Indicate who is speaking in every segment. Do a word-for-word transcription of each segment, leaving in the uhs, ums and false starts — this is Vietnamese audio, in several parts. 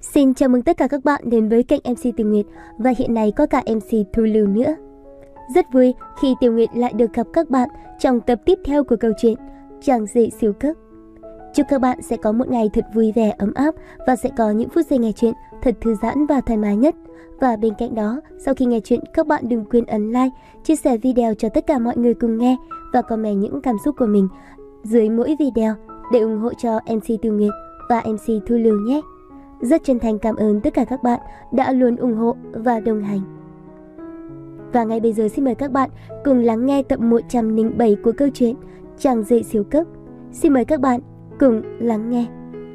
Speaker 1: Xin chào mừng tất cả các bạn đến với kênh em xê Tiểu Nguyệt và hiện nay có cả em xê Thu Lưu nữa. Rất vui khi Tiểu Nguyệt lại được gặp các bạn trong tập tiếp theo của câu chuyện Chàng rể siêu cấp. Chúc các bạn sẽ có một ngày thật vui vẻ, ấm áp và sẽ có những phút giây nghe chuyện thật thư giãn và thoải mái nhất. Và bên cạnh đó, sau khi nghe chuyện, các bạn đừng quên ấn like, chia sẻ video cho tất cả mọi người cùng nghe và comment những cảm xúc của mình dưới mỗi video để ủng hộ cho em xê Tiểu Nguyệt và em xê Thu Lưu nhé. Rất chân thành cảm ơn tất cả các bạn đã luôn ủng hộ và đồng hành. Và ngay bây giờ xin mời các bạn cùng lắng nghe tập một trăm lẻ bảy của câu chuyện Chàng rể siêu cấp. Xin mời các bạn cùng lắng nghe.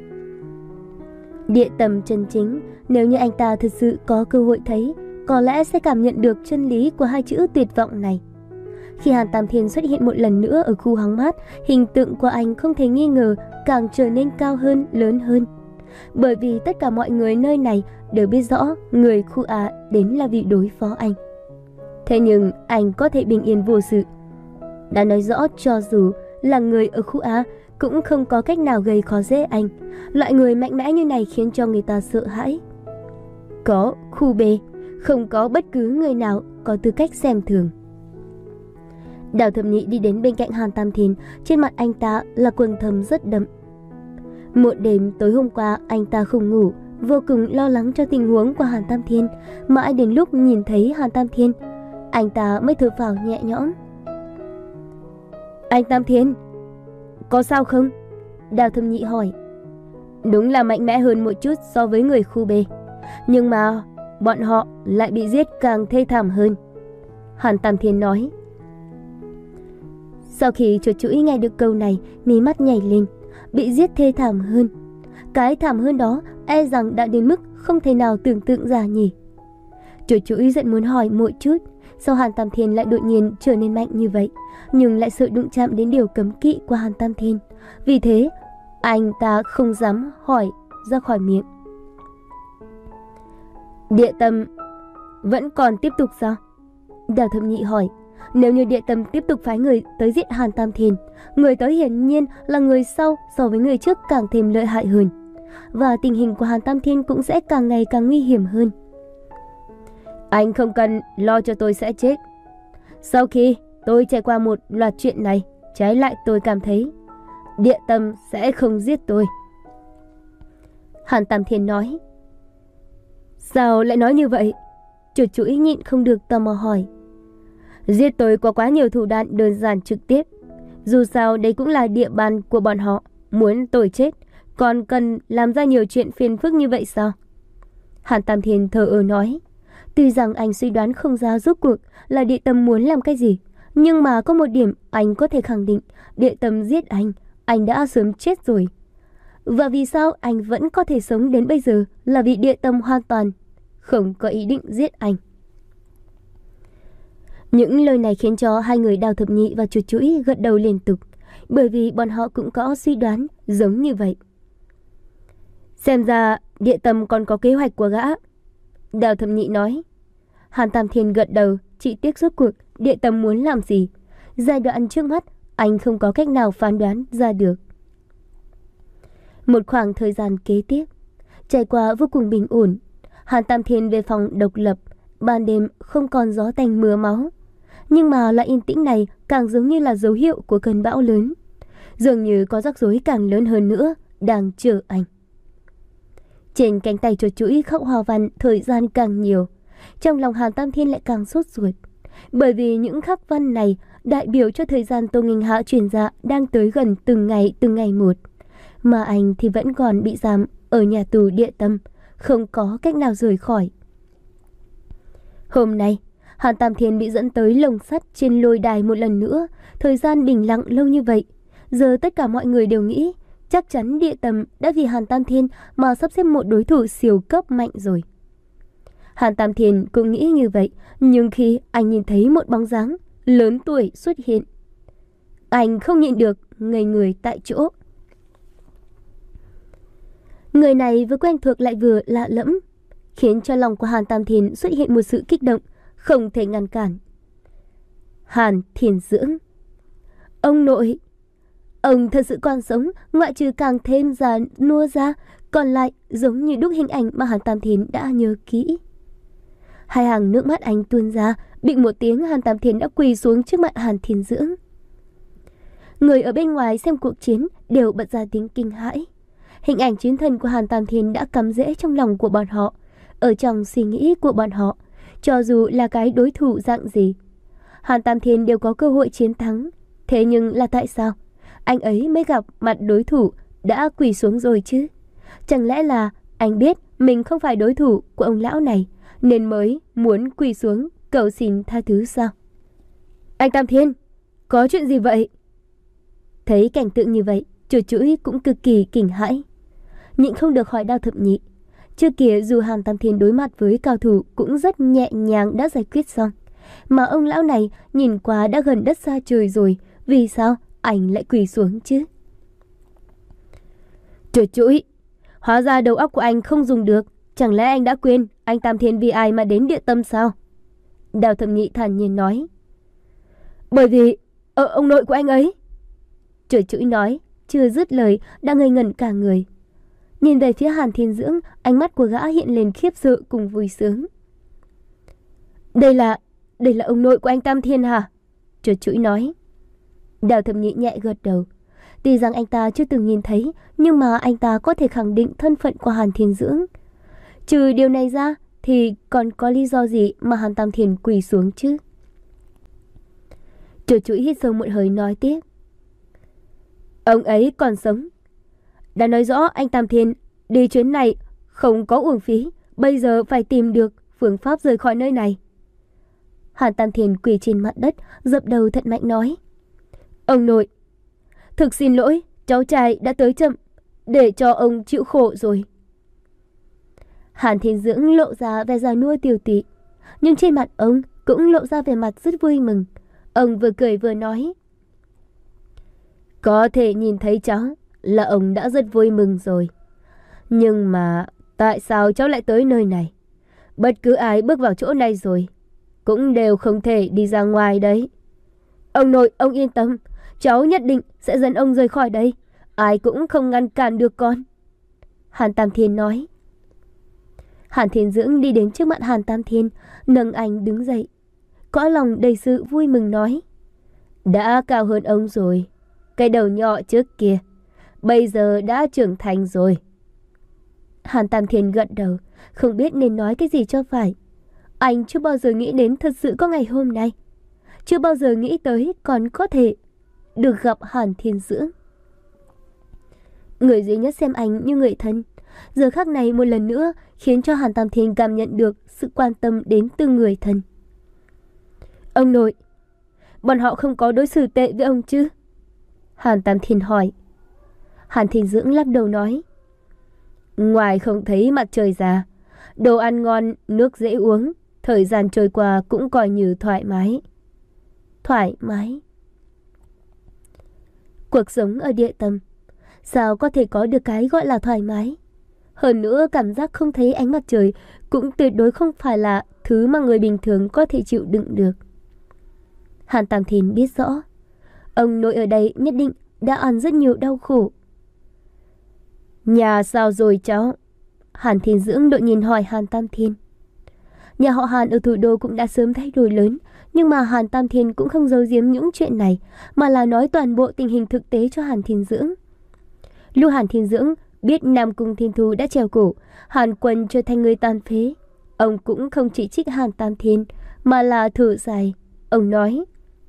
Speaker 1: Địa Tầm chân chính, nếu như anh ta thực sự có cơ hội thấy, có lẽ sẽ cảm nhận được chân lý của hai chữ tuyệt vọng này. Khi Hàn Tam Thiên xuất hiện một lần nữa ở khu hóng mát, hình tượng của anh không thể nghi ngờ càng trở nên cao hơn, lớn hơn. Bởi vì tất cả mọi người nơi này đều biết rõ người khu A đến là vì đối phó anh. Thế nhưng anh có thể bình yên vô sự. Đã nói rõ cho dù là người ở khu A cũng không có cách nào gây khó dễ anh. Loại người mạnh mẽ như này khiến cho người ta sợ hãi. Có khu B, không có bất cứ người nào có tư cách xem thường. Đào Thập Nhị đi đến bên cạnh Hàn Tam Thiên, trên mặt anh ta là quầng thâm rất đậm. Một đêm tối hôm qua anh ta không ngủ, vô cùng lo lắng cho tình huống của Hàn Tam Thiên. Mãi đến lúc nhìn thấy Hàn Tam Thiên, anh ta mới thở phào nhẹ nhõm. Anh Tam Thiên, có sao không? Đào Thập Nhị hỏi. Đúng là mạnh mẽ hơn một chút so với người khu B, nhưng mà bọn họ lại bị giết càng thê thảm hơn, Hàn Tam Thiên nói. Sau khi chuột chuỗi nghe được câu này, mí mắt nhảy lên. Bị giết thê thảm hơn. Cái thảm hơn đó e rằng đã đến mức không thể nào tưởng tượng ra nhỉ. Chuột chuỗi giận muốn hỏi một chút, sao Hàn Tam Thiên lại đột nhiên trở nên mạnh như vậy, nhưng lại sợ đụng chạm đến điều cấm kỵ của Hàn Tam Thiên. Vì thế anh ta không dám hỏi ra khỏi miệng. Địa Tâm vẫn còn tiếp tục sao? Đào Thập Nhị hỏi. Nếu như Địa Tâm tiếp tục phái người tới giết Hàn Tam Thiên, người tới hiển nhiên là người sau so với người trước càng thêm lợi hại hơn, và tình hình của Hàn Tam Thiên cũng sẽ càng ngày càng nguy hiểm hơn. Anh không cần lo cho tôi sẽ chết. Sau khi tôi trải qua một loạt chuyện này, trái lại tôi cảm thấy Địa Tâm sẽ không giết tôi, Hàn Tam Thiên nói. Sao lại nói như vậy? Chuột chuỗi nhịn không được tò mò hỏi. Giết tôi có quá nhiều thủ đoạn đơn giản trực tiếp. Dù sao đây cũng là địa bàn của bọn họ. Muốn tôi chết còn cần làm ra nhiều chuyện phiền phức như vậy sao? Hàn Tam Thiên thờ ơ nói. Tuy rằng anh suy đoán không ra rốt cuộc là Địa Tâm muốn làm cái gì, nhưng mà có một điểm anh có thể khẳng định, Địa Tâm giết anh, anh đã sớm chết rồi. Và vì sao anh vẫn có thể sống đến bây giờ là vì Địa Tâm hoàn toàn không có ý định giết anh. Những lời này khiến cho hai người Đào Thập Nhị và chuột chuỗi gật đầu liên tục, bởi vì bọn họ cũng có suy đoán giống như vậy. Xem ra Địa Tâm còn có kế hoạch của gã, Đào Thập Nhị nói. Hàn Tam Thiên gật đầu, chỉ tiếc rốt cuộc Địa Tâm muốn làm gì. Giai đoạn trước mắt anh không có cách nào phán đoán ra được. Một khoảng thời gian kế tiếp trải qua vô cùng bình ổn. Hàn Tam Thiên về phòng độc lập. Ban đêm không còn gió tanh mưa máu, nhưng mà loại yên tĩnh này càng giống như là dấu hiệu của cơn bão lớn. Dường như có rắc rối càng lớn hơn nữa đang chờ anh. Trên cánh tay chuột chuỗi khắc hoa văn thời gian càng nhiều, trong lòng Hàn Tam Thiên lại càng sốt ruột, bởi vì những khắc văn này đại biểu cho thời gian Tô Nghinh Hạ chuyển dạ đang tới gần từng ngày từng ngày một, mà anh thì vẫn còn bị giam ở nhà tù Địa Tâm, không có cách nào rời khỏi. Hôm nay, Hàn Tam Thiên bị dẫn tới lồng sắt trên lôi đài một lần nữa. Thời gian bình lặng lâu như vậy, giờ tất cả mọi người đều nghĩ chắc chắn Địa Tâm đã vì Hàn Tam Thiên mà sắp xếp một đối thủ siêu cấp mạnh rồi. Hàn Tam Thiên cũng nghĩ như vậy, nhưng khi anh nhìn thấy một bóng dáng lớn tuổi xuất hiện, anh không nhịn được ngây người tại chỗ. Người này vừa quen thuộc lại vừa lạ lẫm, khiến cho lòng của Hàn Tam Thiên xuất hiện một sự kích động không thể ngăn cản. Hàn Thiên Dưỡng, ông nội, ông thật sự còn sống, ngoại trừ càng thêm già nua ra, còn lại giống như đúc hình ảnh mà Hàn Tam Thiên đã nhớ kỹ. Hai hàng nước mắt anh tuôn ra, bịch một tiếng Hàn Tam Thiên đã quỳ xuống trước mặt Hàn Thiên Dưỡng. Người ở bên ngoài xem cuộc chiến đều bật ra tiếng kinh hãi. Hình ảnh chiến thần của Hàn Tam Thiên đã cắm rễ trong lòng của bọn họ, ở trong suy nghĩ của bọn họ, cho dù là cái đối thủ dạng gì. Hàn Tam Thiên đều có cơ hội chiến thắng, thế nhưng là tại sao anh ấy mới gặp mặt đối thủ đã quỳ xuống rồi chứ? Chẳng lẽ là anh biết mình không phải đối thủ của ông lão này nên mới muốn quỳ xuống cầu xin tha thứ sao? Anh Tam Thiên, có chuyện gì vậy? Thấy cảnh tượng như vậy, Chuột Chuỗi cũng cực kỳ kinh hãi, nhịn không được hỏi Đao Thập Nhị. Trước kia dù Hàn Tam Thiên đối mặt với cao thủ cũng rất nhẹ nhàng đã giải quyết xong, mà ông lão này nhìn qua đã gần đất xa trời rồi, vì sao anh lại quỳ xuống chứ? Chuột Chuỗi, hóa ra đầu óc của anh không dùng được, chẳng lẽ anh đã quên anh Tam Thiên vì ai mà đến địa tâm sao? Đào Thập Nhị thản nhiên nói. Bởi vì ở ông nội của anh ấy. Chuột Chuỗi nói, chưa dứt lời đã ngây ngẩn cả người. Nhìn về phía Hàn Thiên Dưỡng, ánh mắt của gã hiện lên khiếp sợ cùng vui sướng. Đây là, đây là ông nội của anh Tam Thiên hả? Chuột Chuỗi nói. Đào Thập Nhị nhẹ gật đầu. Tuy rằng anh ta chưa từng nhìn thấy, nhưng mà anh ta có thể khẳng định thân phận của Hàn Thiên Dưỡng. Trừ điều này ra thì còn có lý do gì mà Hàn Tam Thiên quỳ xuống chứ? Chuột Chuỗi hít sâu một hơi nói tiếp. Ông ấy còn sống. Đã nói rõ anh Tam Thiên đi chuyến này không có uổng phí, bây giờ phải tìm được phương pháp rời khỏi nơi này. Hàn Tam Thiên quỳ trên mặt đất, dập đầu thật mạnh nói. Ông nội, thực xin lỗi, cháu trai đã tới chậm, để cho ông chịu khổ rồi. Hàn Thiên Dưỡng lộ ra vẻ già nua tiều tụy, nhưng trên mặt ông cũng lộ ra vẻ mặt rất vui mừng. Ông vừa cười vừa nói. Có thể nhìn thấy cháu là ông đã rất vui mừng rồi. Nhưng mà tại sao cháu lại tới nơi này? Bất cứ ai bước vào chỗ này rồi cũng đều không thể đi ra ngoài đấy. Ông nội, ông yên tâm, cháu nhất định sẽ dẫn ông rời khỏi đây. Ai cũng không ngăn cản được con. Hàn Tam Thiên nói. Hàn Thiên Dưỡng đi đến trước mặt Hàn Tam Thiên, nâng anh đứng dậy, cõi lòng đầy sự vui mừng nói. Đã cao hơn ông rồi. Cái đầu nhỏ trước kia bây giờ đã trưởng thành rồi. Hàn Tam Thiên gật đầu, không biết nên nói cái gì cho phải. Anh chưa bao giờ nghĩ đến thật sự có ngày hôm nay. Chưa bao giờ nghĩ tới còn có thể được gặp Hàn Thiên Dưỡng. Người duy nhất xem anh như người thân, giờ khắc này một lần nữa khiến cho Hàn Tam Thiên cảm nhận được sự quan tâm đến từng người thân. Ông nội, bọn họ không có đối xử tệ với ông chứ? Hàn Tam Thiên hỏi. Hàn Thiên Dưỡng lắc đầu nói. Ngoài không thấy mặt trời già, đồ ăn ngon, nước dễ uống, thời gian trôi qua cũng coi như thoải mái. Thoải mái. Cuộc sống ở địa tâm, sao có thể có được cái gọi là thoải mái? Hơn nữa cảm giác không thấy ánh mặt trời cũng tuyệt đối không phải là thứ mà người bình thường có thể chịu đựng được. Hàn Tam Thiên biết rõ, ông nội ở đây nhất định đã ăn rất nhiều đau khổ. Nhà sao rồi cháu? Hàn Thiên Dưỡng đột nhiên hỏi Hàn Tam Thiên. Nhà họ Hàn ở thủ đô cũng đã sớm thay đổi lớn, nhưng mà Hàn Tam Thiên cũng không giấu giếm những chuyện này, mà là nói toàn bộ tình hình thực tế cho Hàn Thiên Dưỡng. Lúc Hàn Thiên Dưỡng biết Nam Cung Thiên Thu đã treo cổ, Hàn Quân trở thành người tàn phế, ông cũng không chỉ trích Hàn Tam Thiên, mà là thở dài. Ông nói.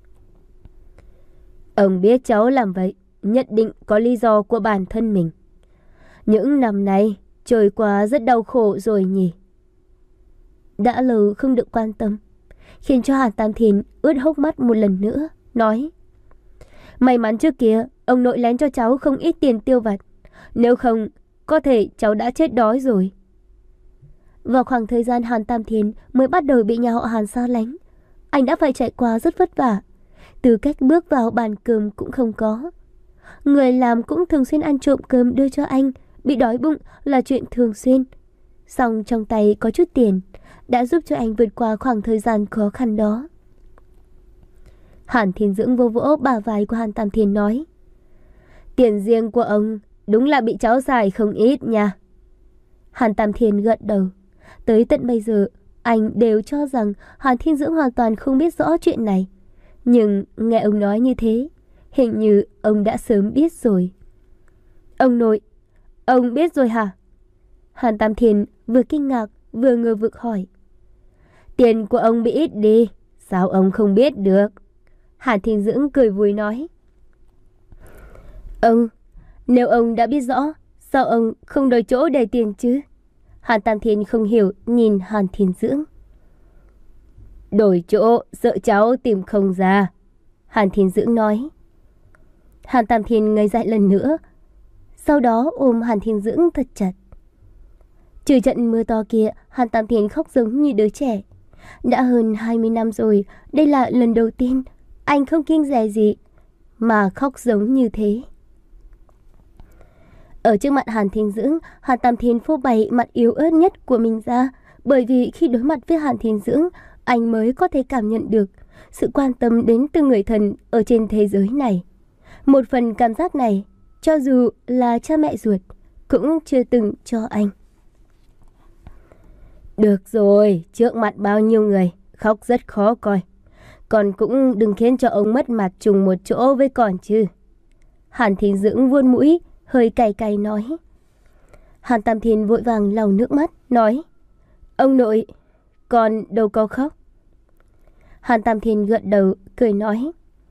Speaker 1: Ông biết cháu làm vậy nhất định có lý do của bản thân mình. Những năm nay trôi qua rất đau khổ rồi nhỉ? Đã lâu không được quan tâm, khiến cho Hàn Tam Thiên ướt hốc mắt một lần nữa, nói. May mắn trước kia ông nội lén cho cháu không ít tiền tiêu vặt, nếu không có thể cháu đã chết đói rồi. Vào khoảng thời gian Hàn Tam Thiên mới bắt đầu bị nhà họ Hàn xa lánh, anh đã phải trải qua rất vất vả. Từ cách bước vào bàn cơm cũng không có. Người làm cũng thường xuyên ăn trộm cơm đưa cho anh, bị đói bụng là chuyện thường xuyên. Song trong tay có chút tiền đã giúp cho anh vượt qua khoảng thời gian khó khăn đó. Hàn Thiên Dưỡng vô vỗ bả vai của Hàn Tam Thiên nói. Tiền riêng của ông đúng là bị cháu xài không ít nha. Hàn Tam Thiên gật đầu. Tới tận bây giờ, anh đều cho rằng Hàn Thiên Dưỡng hoàn toàn không biết rõ chuyện này. Nhưng nghe ông nói như thế, hình như ông đã sớm biết rồi. Ông nội, ông biết rồi hả? Hàn Tam Thiên vừa kinh ngạc vừa ngờ vực hỏi. Tiền của ông bị ít đi, sao ông không biết được? Hàn Thiên Dưỡng cười vui nói. Ông, nếu ông đã biết rõ, sao ông không đổi chỗ để tiền chứ? Hàn Tam Thiên không hiểu nhìn Hàn Thiên Dưỡng. Đổi chỗ sợ cháu tìm không ra, Hàn Thiên Dưỡng nói. Hàn Tam Thiên ngây dại lần nữa, sau đó ôm Hàn Thiên Dưỡng thật chặt. Trừ trận mưa to kia, Hàn Tam Thiên khóc giống như đứa trẻ. Đã hơn hai mươi năm rồi, đây là lần đầu tiên anh không kiêng dè gì mà khóc giống như thế. Ở trước mặt Hàn Thiên Dưỡng, Hàn Tam Thiên phô bày mặt yếu ớt nhất của mình ra, bởi vì khi đối mặt với Hàn Thiên Dưỡng, anh mới có thể cảm nhận được sự quan tâm đến từng người thân ở trên thế giới này. Một phần cảm giác này, cho dù là cha mẹ ruột, cũng chưa từng cho anh. Được rồi, trước mặt bao nhiêu người, khóc rất khó coi. Còn cũng đừng khiến cho ông mất mặt trùng một chỗ với con chứ. Hàn Thiên Dưỡng vuốt mũi, hơi cay cay nói. Hàn Tam Thiên vội vàng lau nước mắt, nói. Ông nội, con đâu có khóc. Hàn Tam Thiên gật đầu, cười nói.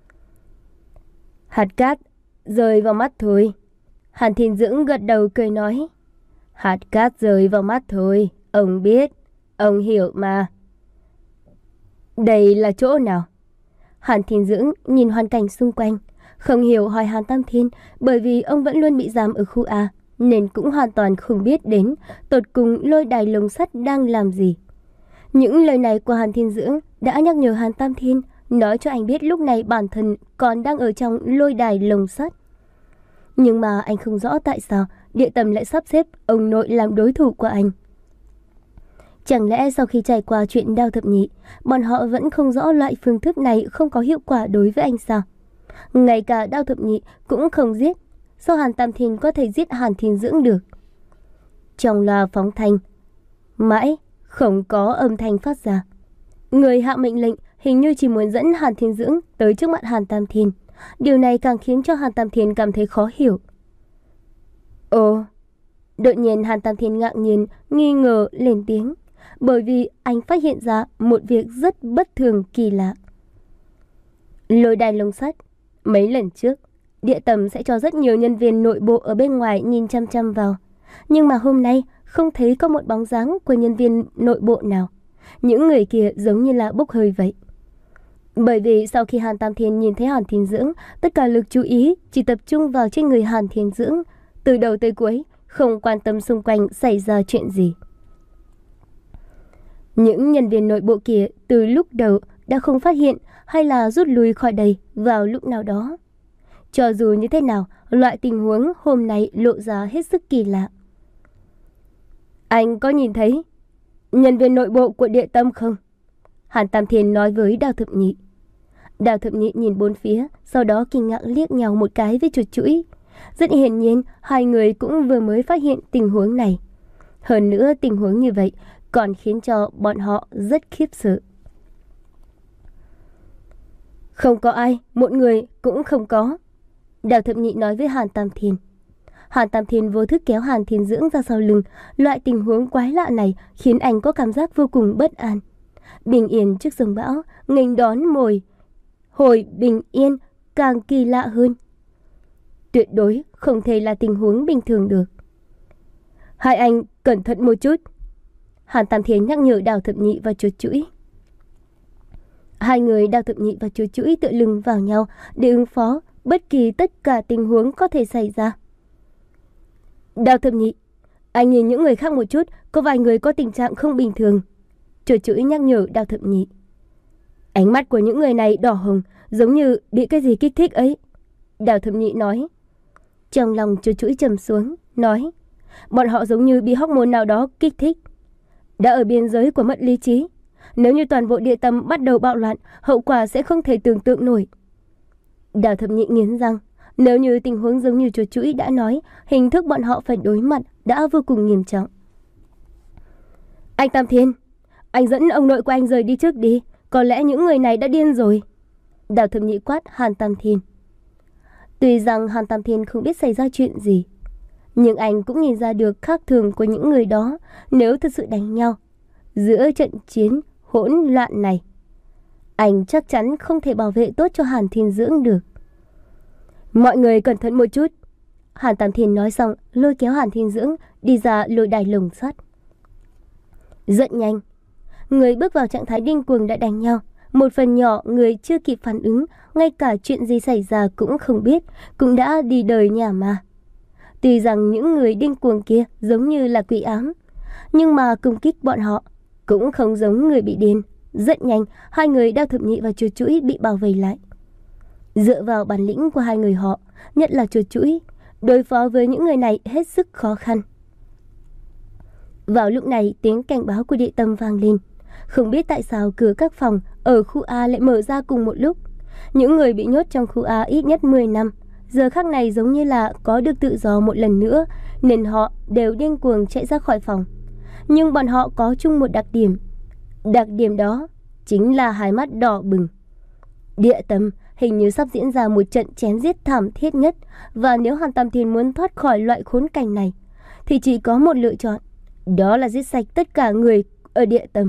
Speaker 1: Hạt cát rơi vào mắt thôi. Hàn Thiên Dưỡng gật đầu cười nói. Hạt cát rơi vào mắt thôi, ông biết, ông hiểu mà. Đây là chỗ nào? Hàn Thiên Dưỡng nhìn hoàn cảnh xung quanh, không hiểu hỏi Hàn Tam Thiên, bởi vì ông vẫn luôn bị giam ở khu A, nên cũng hoàn toàn không biết đến tột cùng lôi đài lồng sắt đang làm gì. Những lời này của Hàn Thiên Dưỡng đã nhắc nhở Hàn Tam Thiên, nói cho anh biết lúc này bản thân còn đang ở trong lôi đài lồng sắt. Nhưng mà anh không rõ tại sao Địa Tầm lại sắp xếp ông nội làm đối thủ của anh. Chẳng lẽ sau khi trải qua chuyện Đao Thập Nhị, bọn họ vẫn không rõ loại phương thức này không có hiệu quả đối với anh sao? Ngay cả Đao Thập Nhị cũng không giết, sao Hàn Tam Thiên có thể giết Hàn Thiên Dưỡng được? Trong loa phóng thanh, mãi không có âm thanh phát ra. Người hạ mệnh lệnh hình như chỉ muốn dẫn Hàn Thiên Dưỡng tới trước mặt Hàn Tam Thiên. Điều này càng khiến cho Hàn Tam Thiên cảm thấy khó hiểu. Ồ, đột nhiên Hàn Tam Thiên ngạc nhiên, nghi ngờ lên tiếng, bởi vì anh phát hiện ra một việc rất bất thường kỳ lạ. Lôi đài lồng sắt, mấy lần trước, Địa Tầm sẽ cho rất nhiều nhân viên nội bộ ở bên ngoài nhìn chăm chăm vào. Nhưng mà hôm nay không thấy có một bóng dáng của nhân viên nội bộ nào. Những người kia giống như là bốc hơi vậy. Bởi vì sau khi Hàn Tam Thiên nhìn thấy Hàn Thiên Dưỡng, tất cả lực chú ý chỉ tập trung vào trên người Hàn Thiên Dưỡng, từ đầu tới cuối, không quan tâm xung quanh xảy ra chuyện gì. Những nhân viên nội bộ kia từ lúc đầu đã không phát hiện hay là rút lui khỏi đây vào lúc nào đó. Cho dù như thế nào, loại tình huống hôm nay lộ ra hết sức kỳ lạ. Anh có nhìn thấy nhân viên nội bộ của Địa Tâm không? Hàn Tam Thiên nói với Đao Thập Nhị. Đao Thập Nhị nhìn bốn phía, sau đó kinh ngạc liếc nhau một cái với chuột chũi. Rất hiển nhiên, hai người cũng vừa mới phát hiện tình huống này. Hơn nữa, tình huống như vậy còn khiến cho bọn họ rất khiếp sợ. Không có ai, một người cũng không có. Đao Thập Nhị nói với Hàn Tam Thiên. Hàn Tam Thiên vô thức kéo Hàn Thiên Dưỡng ra sau lưng. Loại tình huống quái lạ này khiến anh có cảm giác vô cùng bất an. Bình yên trước dòng bão, nghênh đón mồi hồi bình yên càng kỳ lạ hơn. Tuyệt đối không thể là tình huống bình thường được. Hai anh cẩn thận một chút. Hàn Tam Thiên nhắc nhở Đao Thập Nhị và chuột chũi. Hai người Đao Thập Nhị và chuột chũi tựa lưng vào nhau để ứng phó bất kỳ tất cả tình huống có thể xảy ra. Đao Thập Nhị, anh nhìn những người khác một chút, có vài người có tình trạng không bình thường. Chuột chũi nhắc nhở Đao Thập Nhị. Ánh mắt của những người này đỏ hồng, giống như bị cái gì kích thích ấy. Đao Thập Nhị nói. Trong lòng chuột chũi trầm xuống, nói. Bọn họ giống như bị hormone nào đó kích thích. Đã ở biên giới của mất lý trí. Nếu như toàn bộ Địa Tâm bắt đầu bạo loạn, hậu quả sẽ không thể tưởng tượng nổi. Đao Thập Nhị nghiến răng. Nếu như tình huống giống như chuột chũi đã nói, hình thức bọn họ phải đối mặt đã vô cùng nghiêm trọng. Anh Tam Thiên, anh dẫn ông nội của anh rời đi trước đi. Có lẽ những người này đã điên rồi. Đào Thẩm Nhị quát Hàn Tam Thiên. Tuy rằng Hàn Tam Thiên không biết xảy ra chuyện gì, nhưng anh cũng nhìn ra được khác thường của những người đó. Nếu thật sự đánh nhau giữa trận chiến hỗn loạn này, anh chắc chắn không thể bảo vệ tốt cho Hàn Thiên Dưỡng được. Mọi người cẩn thận một chút. Hàn Tam Thiên nói xong, lôi kéo Hàn Thiên Dưỡng đi ra lôi đài lồng sắt. Rất nhanh, người bước vào trạng thái điên cuồng đã đánh nhau. Một phần nhỏ người chưa kịp phản ứng, ngay cả chuyện gì xảy ra cũng không biết, cũng đã đi đời nhà ma. Tuy rằng những người điên cuồng kia giống như là quỷ ám, nhưng mà công kích bọn họ cũng không giống người bị điên. Rất nhanh, hai người Đao Thập Nhị và Chuột Chũi bị bao vây lại. Dựa vào bản lĩnh của hai người họ, nhất là Chuột Chũi, đối phó với những người này hết sức khó khăn. Vào lúc này, tiếng cảnh báo của địa tâm vang lên. Không biết tại sao cửa các phòng ở khu A lại mở ra cùng một lúc. Những người bị nhốt trong khu A ít nhất mười năm, giờ khắc này giống như là có được tự do một lần nữa, nên họ đều điên cuồng chạy ra khỏi phòng. Nhưng bọn họ có chung một đặc điểm. Đặc điểm đó chính là hai mắt đỏ bừng. Địa tâm hình như sắp diễn ra một trận chém giết thảm thiết nhất, và nếu Hàn Tam Thiên muốn thoát khỏi loại khốn cảnh này thì chỉ có một lựa chọn, đó là giết sạch tất cả người ở địa tâm.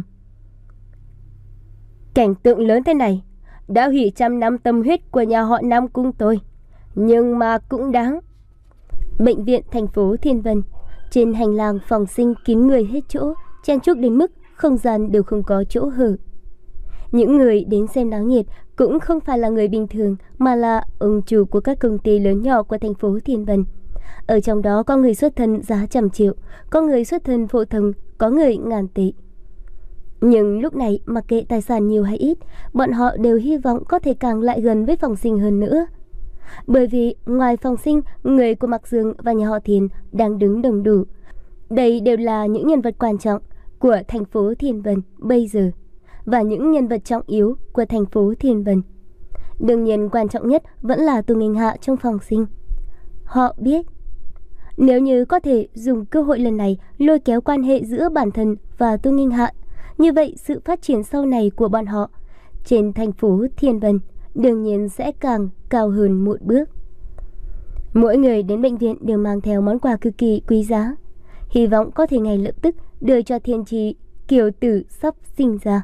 Speaker 1: Cảnh tượng lớn thế này đã hủy trăm năm tâm huyết của nhà họ Nam Cung tôi, nhưng mà cũng đáng. Bệnh viện thành phố Thiên Vân, trên hành lang phòng sinh kín người hết chỗ, chen chúc đến mức không gian đều không có chỗ hở. Những người đến xem náo nhiệt cũng không phải là người bình thường, mà là ông chủ của các công ty lớn nhỏ của thành phố Thiên Vân. Ở trong đó có người xuất thân giá trăm triệu, có người xuất thân phổ thông, có người ngàn tỷ. Nhưng lúc này mặc kệ tài sản nhiều hay ít, bọn họ đều hy vọng có thể càng lại gần với phòng sinh hơn nữa. Bởi vì ngoài phòng sinh, người của Mạc Dương và nhà họ Thiền đang đứng đồng đủ. Đây đều là những nhân vật quan trọng của thành phố Thiên Vân bây giờ, và những nhân vật trọng yếu của thành phố Thiên Vân. Đương nhiên quan trọng nhất vẫn là Tô Nghênh Hạ trong phòng sinh. Họ biết nếu như có thể dùng cơ hội lần này lôi kéo quan hệ giữa bản thân và Tô Nghênh Hạ, như vậy sự phát triển sau này của bọn họ trên thành phố Thiên Vân đương nhiên sẽ càng cao hơn một bước. Mỗi người đến bệnh viện đều mang theo món quà cực kỳ quý giá, hy vọng có thể ngay lập tức đưa cho thiên trì kiều tử sắp sinh ra.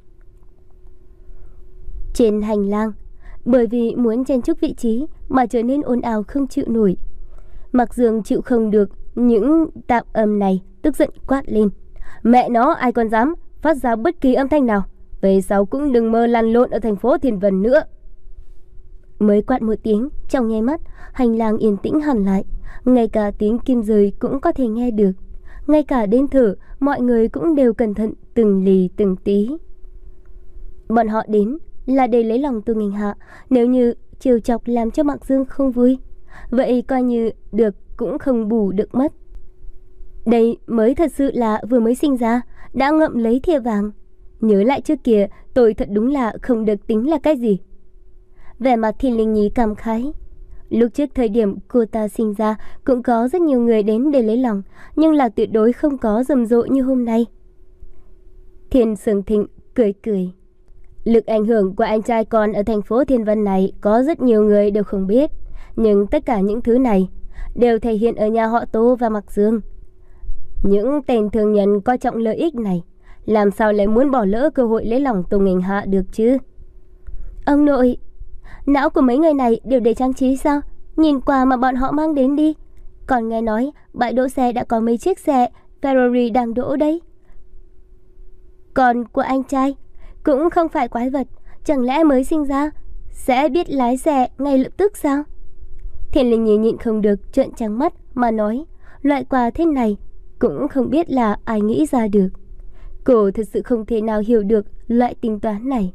Speaker 1: Trên hành lang, bởi vì muốn chen chúc vị trí mà trở nên ồn ào không chịu nổi, Mạc Dương chịu không được những tạp âm này, tức giận quát lên: Mẹ nó, ai còn dám phát ra bất kỳ âm thanh nào, về sau cũng đừng mơ lăn lộn ở thành phố Thiên Vân nữa. Mới quát một tiếng, trong nháy mắt hành lang yên tĩnh hẳn lại, ngay cả tiếng kim rơi cũng có thể nghe được, ngay cả đến thở mọi người cũng đều cẩn thận từng lì từng tí. Bọn họ đến là để lấy lòng Tô Nghênh Hạ. Nếu như trêu chọc làm cho Mạc Dương không vui, vậy coi như được cũng không bù được mất. Đây mới thật sự là vừa mới sinh ra đã ngậm lấy thìa vàng. Nhớ lại trước kia, tôi thật đúng là không được tính là cái gì. Vẻ mặt Thiên Linh Nhi cảm khái. Lúc trước thời điểm cô ta sinh ra cũng có rất nhiều người đến để lấy lòng, nhưng là tuyệt đối không có rầm rộ như hôm nay. Thiên Sương Thịnh cười cười. Lực ảnh hưởng của anh trai con ở thành phố Thiên Vân này có rất nhiều người đều không biết, nhưng tất cả những thứ này đều thể hiện ở nhà họ Tô và Mạc Dương. Những tên thương nhân coi trọng lợi ích này, làm sao lại muốn bỏ lỡ cơ hội lấy lòng Tô Nghênh Hạ được chứ? Ông nội, não của mấy người này đều để trang trí sao? Nhìn quà mà bọn họ mang đến đi. Còn nghe nói bãi đỗ xe đã có mấy chiếc xe Ferrari đang đỗ đấy. Còn của anh trai cũng không phải quái vật, chẳng lẽ mới sinh ra sẽ biết lái xe ngay lập tức sao? Thiên Linh Nhi nhịn không được trợn trắng mắt mà nói, loại quà thế này cũng không biết là ai nghĩ ra được. Cô thật sự không thể nào hiểu được loại tính toán này.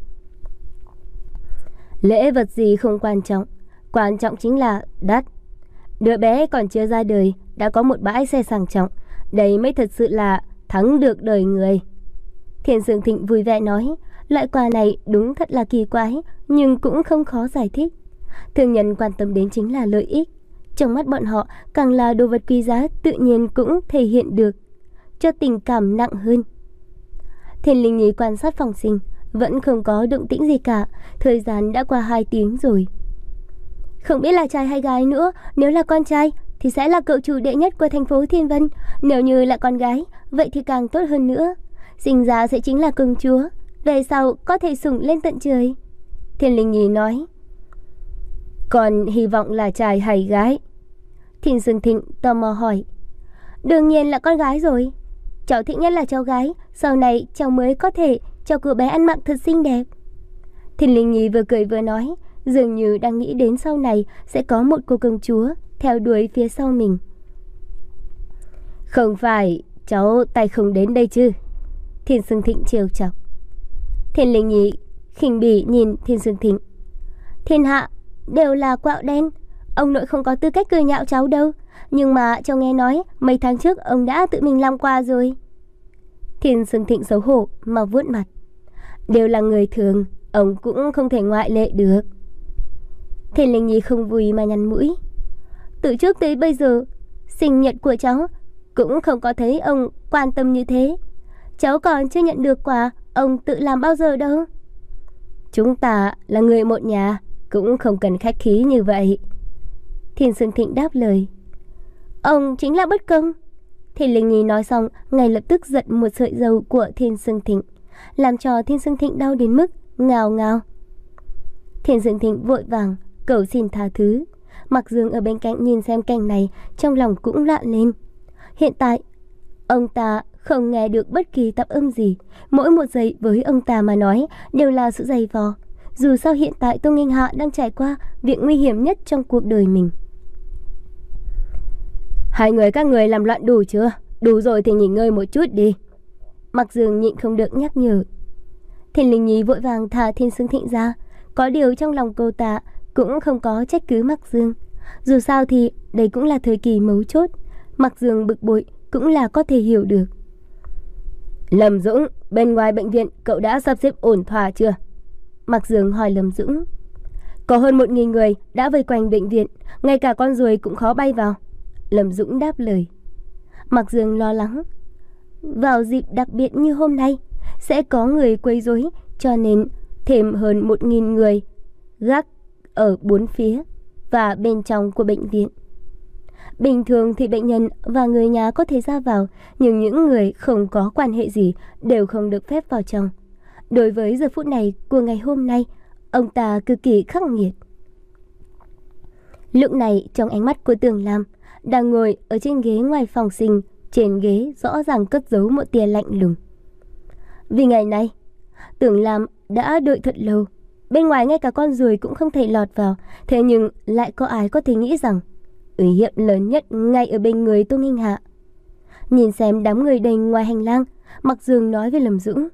Speaker 1: Lễ vật gì không quan trọng, quan trọng chính là đắt. Đứa bé còn chưa ra đời đã có một bãi xe sang trọng, đây mới thật sự là thắng được đời người. Thiên Sương Thịnh vui vẻ nói, loại quà này đúng thật là kỳ quái, nhưng cũng không khó giải thích. Thương nhân quan tâm đến chính là lợi ích. Trong mắt bọn họ, càng là đồ vật quý giá tự nhiên cũng thể hiện được cho tình cảm nặng hơn. Thiên Linh Nhi quan sát phòng sinh, vẫn không có động tĩnh gì cả. Thời gian đã qua hai tiếng rồi. Không biết là trai hay gái nữa. Nếu là con trai thì sẽ là cậu chủ đệ nhất của thành phố Thiên Vân. Nếu như là con gái, vậy thì càng tốt hơn nữa. Sinh ra sẽ chính là công chúa, về sau có thể sủng lên tận trời. Thiên Linh Nhi nói. Còn hy vọng là trai hay gái? Thiên Sương Thịnh tò mò hỏi. Đương nhiên là con gái rồi. Cháu thích nhất là cháu gái. Sau này cháu mới có thể cho cô bé ăn mặc thật xinh đẹp. Thiên Linh Nhi vừa cười vừa nói, dường như đang nghĩ đến sau này sẽ có một cô công chúa theo đuổi phía sau mình. Không phải cháu tay không đến đây chứ? Thiên Sương Thịnh trêu chọc. Thiên Linh Nhi khinh bỉ nhìn Thiên Sương Thịnh. Thiên hạ đều là quạo đen, ông nội không có tư cách cười nhạo cháu đâu. Nhưng mà cháu nghe nói mấy tháng trước ông đã tự mình làm qua rồi. Thiên Sương Thịnh xấu hổ mà vuốt mặt. Đều là người thường, ông cũng không thể ngoại lệ được. Thiên Linh Nhi không vui mà nhăn mũi. Từ trước tới bây giờ, sinh nhật của cháu cũng không có thấy ông quan tâm như thế. Cháu còn chưa nhận được quà ông tự làm bao giờ đâu. Chúng ta là người một nhà, cũng không cần khách khí như vậy. Thiên Sương Thịnh đáp lời. Ông chính là bất công. Thiên Linh Nhi nói xong, ngay lập tức giật một sợi râu của Thiên Sương Thịnh, làm cho Thiên Sương Thịnh đau đến mức ngào ngào. Thiên Sương Thịnh vội vàng cầu xin tha thứ. Mặc Dương ở bên cạnh nhìn xem cảnh này, trong lòng cũng loạn lên. Hiện tại ông ta không nghe được bất kỳ tạp âm gì. Mỗi một giây với ông ta mà nói đều là sự dày vò. Dù sao hiện tại Tô Nghênh Hạ đang trải qua việc nguy hiểm nhất trong cuộc đời mình. Hai người các người làm loạn đủ chưa? Đủ rồi thì nghỉ ngơi một chút đi. Mặc Dương nhịn không được nhắc nhở. Thiên Linh Nhi vội vàng thả Thiên Sương Thịnh ra. Có điều trong lòng cô ta cũng không có trách cứ Mặc Dương. Dù sao thì đây cũng là thời kỳ mấu chốt. Mặc Dương bực bội cũng là có thể hiểu được. Lâm Dũng, bên ngoài bệnh viện cậu đã sắp xếp ổn thỏa chưa? Mặc Dương hỏi Lâm Dũng. Có hơn một nghìn người đã vây quanh bệnh viện, ngay cả con ruồi cũng khó bay vào. Lâm Dũng đáp lời. Mặc Dương lo lắng. Vào dịp đặc biệt như hôm nay sẽ có người quấy rối, cho nên thêm hơn một nghìn người gác ở bốn phía và bên trong của bệnh viện. Bình thường thì bệnh nhân và người nhà có thể ra vào, nhưng những người không có quan hệ gì đều không được phép vào trong. Đối với giờ phút này của ngày hôm nay, ông ta cực kỳ khắc nghiệt. Lúc này trong ánh mắt của Tưởng Lam đang ngồi ở trên ghế ngoài phòng sinh, trên ghế rõ ràng cất giấu một tia lạnh lùng. Vì ngày nay, Tưởng Lam đã đợi thật lâu, bên ngoài ngay cả con ruồi cũng không thể lọt vào, thế nhưng lại có ai có thể nghĩ rằng uy hiếp lớn nhất ngay ở bên người Tô Nghênh Hạ. Nhìn xem đám người đầy ngoài hành lang, Mặc Dương nói với Lâm Dũng.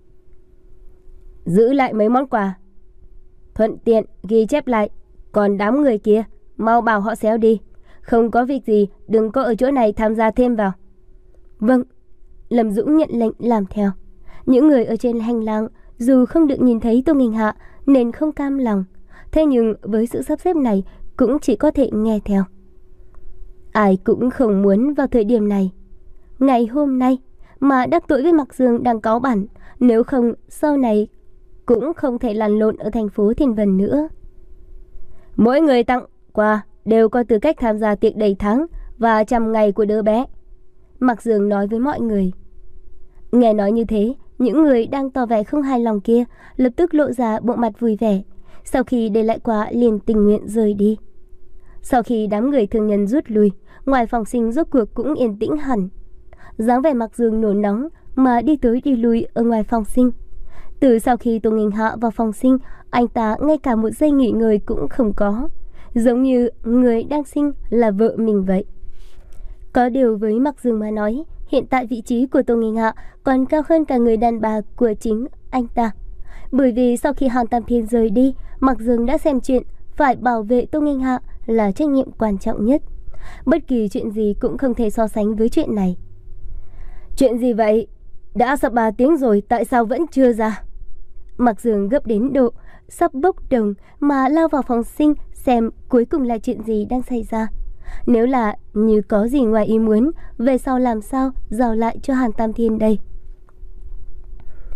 Speaker 1: Giữ lại mấy món quà, thuận tiện ghi chép lại. Còn đám người kia, mau bảo họ xéo đi. Không có việc gì, đừng có ở chỗ này tham gia thêm vào. Vâng. Lâm Dũng nhận lệnh làm theo. Những người ở trên hành lang dù không được nhìn thấy Tô Nghênh Hạ nên không cam lòng, thế nhưng với sự sắp xếp này cũng chỉ có thể nghe theo. Ai cũng không muốn vào thời điểm này, ngày hôm nay, mà đắc tội với Mặc Dương đang cáu bẳn, nếu không sau này cũng không thể lăn lộn ở thành phố Thiên Vân nữa. Mỗi người tặng quà đều có tư cách tham gia tiệc đầy tháng và trăm ngày của đứa bé, Mặc Dương nói với mọi người. Nghe nói như thế, những người đang tỏ vẻ không hài lòng kia lập tức lộ ra bộ mặt vui vẻ. Sau khi để lại quà liền tình nguyện rời đi. Sau khi đám người thương nhân rút lui, ngoài phòng sinh rốt cuộc cũng yên tĩnh hẳn. Dáng vẻ Mặc Dương nổi nóng mà đi tới đi lui ở ngoài phòng sinh. Từ sau khi Tô Nghênh Hạ vào phòng sinh, anh ta ngay cả một giây nghỉ ngơi cũng không có, giống như người đang sinh là vợ mình vậy. Có điều với Mặc Dương mà nói, hiện tại vị trí của Tô Nghênh Hạ còn cao hơn cả người đàn bà của chính anh ta. Bởi vì sau khi Hàn Tam Thiên rời đi, Mặc Dương đã xem chuyện phải bảo vệ Tô Nghênh Hạ là trách nhiệm quan trọng nhất. Bất kỳ chuyện gì cũng không thể so sánh với chuyện này. Chuyện gì vậy? Đã sắp ba tiếng rồi, tại sao vẫn chưa ra? Mặc Dương gấp đến độ sắp bốc đồng mà lao vào phòng sinh xem cuối cùng là chuyện gì đang xảy ra. Nếu là như có gì ngoài ý muốn, về sau làm sao giao lại cho Hàn Tam Thiên đây?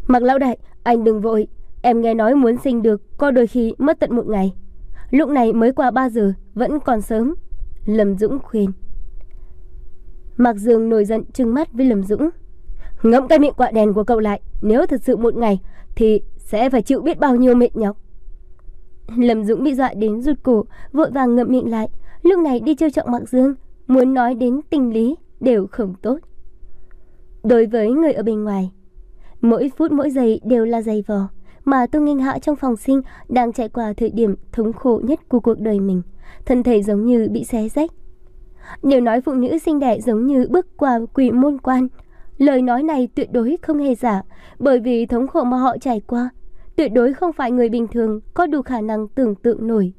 Speaker 1: Mạc lão đại, anh đừng vội. Em nghe nói muốn sinh được có đôi khi mất tận một ngày. Lúc này mới qua ba giờ, vẫn còn sớm. Lâm Dũng khuyên. Mạc Dương nổi giận trừng mắt với Lâm Dũng. Ngậm cái miệng quạ đèn của cậu lại. Nếu thật sự một ngày thì sẽ phải chịu biết bao nhiêu mệt nhọc. Lâm Dũng bị dọa đến rụt cổ, vội vàng ngậm miệng lại. Lúc này đi trêu chọc Mạc Dương, muốn nói đến tình lý đều không tốt. Đối với người ở bên ngoài, mỗi phút mỗi giây đều là giày vò, mà Tô Nghênh Hạ trong phòng sinh đang trải qua thời điểm thống khổ nhất của cuộc đời mình, thân thể giống như bị xé rách. Nếu nói phụ nữ sinh đẻ giống như bước qua quỷ môn quan, lời nói này tuyệt đối không hề giả, bởi vì thống khổ mà họ trải qua tuyệt đối không phải người bình thường có đủ khả năng tưởng tượng nổi.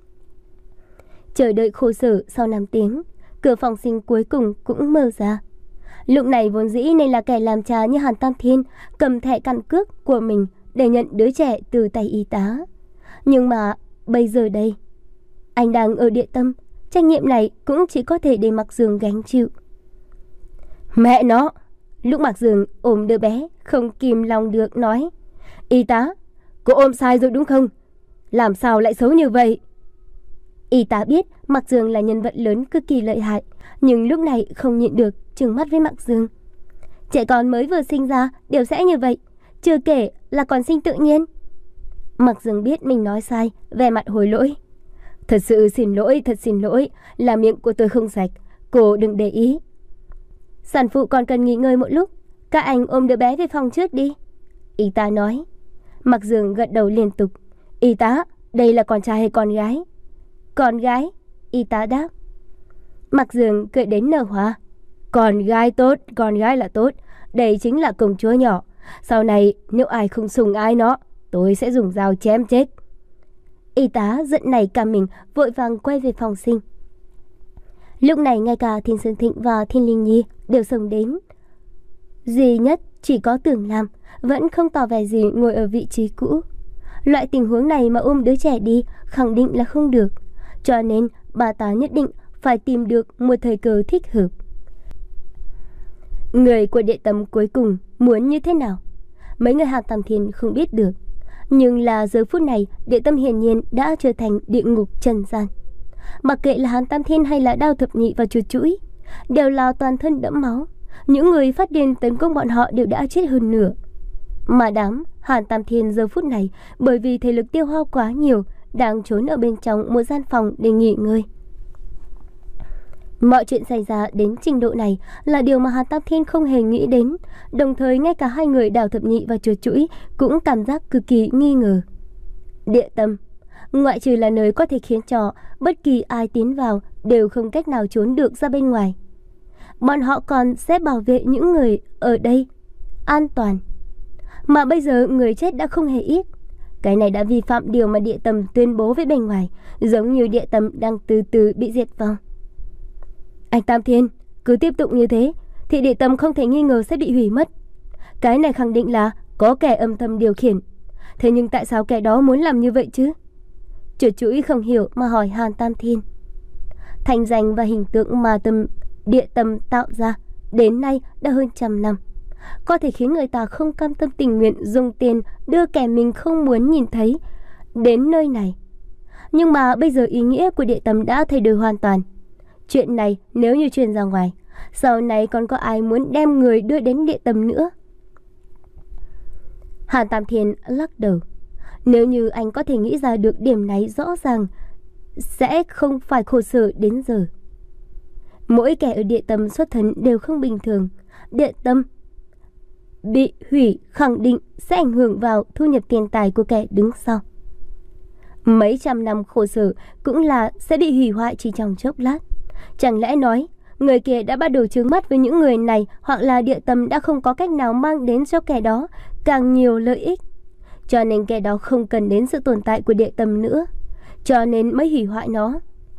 Speaker 1: Chờ đợi khổ sở sau năm tiếng, cửa phòng sinh cuối cùng cũng mở ra. Lúc này vốn dĩ nên là kẻ làm cha như Hàn Tam Thiên cầm thẻ căn cước của mình để nhận đứa trẻ từ tay y tá. Nhưng mà bây giờ đây, anh đang ở địa tâm, trách nhiệm này cũng chỉ có thể để Mạc Dương gánh chịu. Mẹ nó! Lúc Mạc Dương ôm đứa bé, không kìm lòng được nói. Y tá, cô ôm sai rồi đúng không? Làm sao lại xấu như vậy? Y tá biết Mạc Dương là nhân vật lớn cực kỳ lợi hại, nhưng lúc này không nhịn được trừng mắt với Mạc Dương. Trẻ con mới vừa sinh ra đều sẽ như vậy, chưa kể là còn sinh tự nhiên. Mạc Dương biết mình nói sai, vẻ mặt hối lỗi. Thật sự xin lỗi, thật xin lỗi, là miệng của tôi không sạch, cô đừng để ý. Sản phụ còn cần nghỉ ngơi một lúc, các anh ôm đứa bé về phòng trước đi. Y tá nói. Mạc Dương gật đầu liên tục. Y tá, đây là con trai hay con gái? Con gái, y tá đáp. Mạc Dương cười đến nở hoa. Con gái tốt, con gái là tốt. Đây chính là công chúa nhỏ. Sau này nếu ai không sủng ai nó, tôi sẽ dùng dao chém chết. Y tá giận này cả mình, vội vàng quay về phòng sinh. Lúc này ngay cả Thiên Sơn Thịnh và Thiên Linh Nhi đều xông đến. Duy nhất chỉ có Tưởng Lam vẫn không tỏ vẻ gì, ngồi ở vị trí cũ. Loại tình huống này mà ôm đứa trẻ đi khẳng định là không được, cho nên bà ta nhất định phải tìm được một thời cơ thích hợp. Người của địa tâm cuối cùng muốn như thế nào, mấy người Hàn Tam Thiên không biết được. Nhưng là giờ phút này, địa tâm hiển nhiên đã trở thành địa ngục trần gian. Mặc kệ là Hàn Tam Thiên hay là Đao Thập Nhị và Chuột Chuỗi, đều là toàn thân đẫm máu. Những người phát điên tấn công bọn họ đều đã chết hơn nửa. Mà đám Hàn Tam Thiên giờ phút này, bởi vì thể lực tiêu hao quá nhiều, đang trốn ở bên trong một gian phòng để nghỉ ngơi. Mọi chuyện xảy ra đến trình độ này là điều mà Hàn Tam Thiên không hề nghĩ đến. Đồng thời ngay cả hai người Đào Thập Nhị và Chuột Chuỗi cũng cảm giác cực kỳ nghi ngờ. Địa tâm, ngoại trừ là nơi có thể khiến cho bất kỳ ai tiến vào đều không cách nào trốn được ra bên ngoài. Bọn họ còn sẽ bảo vệ những người ở đây an toàn. Mà bây giờ người chết đã không hề ít. Cái này đã vi phạm điều mà địa tâm tuyên bố với bên ngoài, giống như địa tâm đang từ từ bị diệt vong. Anh Tam Thiên, cứ tiếp tục như thế thì địa tâm không thể nghi ngờ sẽ bị hủy mất. Cái này khẳng định là có kẻ âm thầm điều khiển. Thế nhưng tại sao kẻ đó muốn làm như vậy chứ? Chuột Chuỗi không hiểu mà hỏi Hàn Tam Thiên. Thành danh và hình tượng mà tâm địa tâm tạo ra đến nay đã hơn trăm năm, có thể khiến người ta không cam tâm tình nguyện dùng tiền đưa kẻ mình không muốn nhìn thấy đến nơi này. Nhưng mà bây giờ ý nghĩa của địa tâm đã thay đổi hoàn toàn. Chuyện này nếu như truyền ra ngoài, sau này còn có ai muốn đem người đưa đến địa tâm nữa? Hàn Tam Thiên lắc đầu. Nếu như anh có thể nghĩ ra được điểm này rõ ràng, sẽ không phải khổ sở đến giờ. Mỗi kẻ ở địa tâm xuất thân đều không bình thường. Địa tâm bị hủy khẳng định sẽ ảnh hưởng vào thu nhập tiền tài của kẻ đứng sau. Mấy trăm năm khổ sở cũng là sẽ bị hủy hoại chỉ trong chốc lát. Chẳng lẽ nói người kia đã bắt đầu trướng mắt với những người này, hoặc là địa tâm đã không có cách nào mang đến cho kẻ đó càng nhiều lợi ích, cho nên kẻ đó không cần đến sự tồn tại của địa tâm nữa, cho nên mới hủy hoại nó.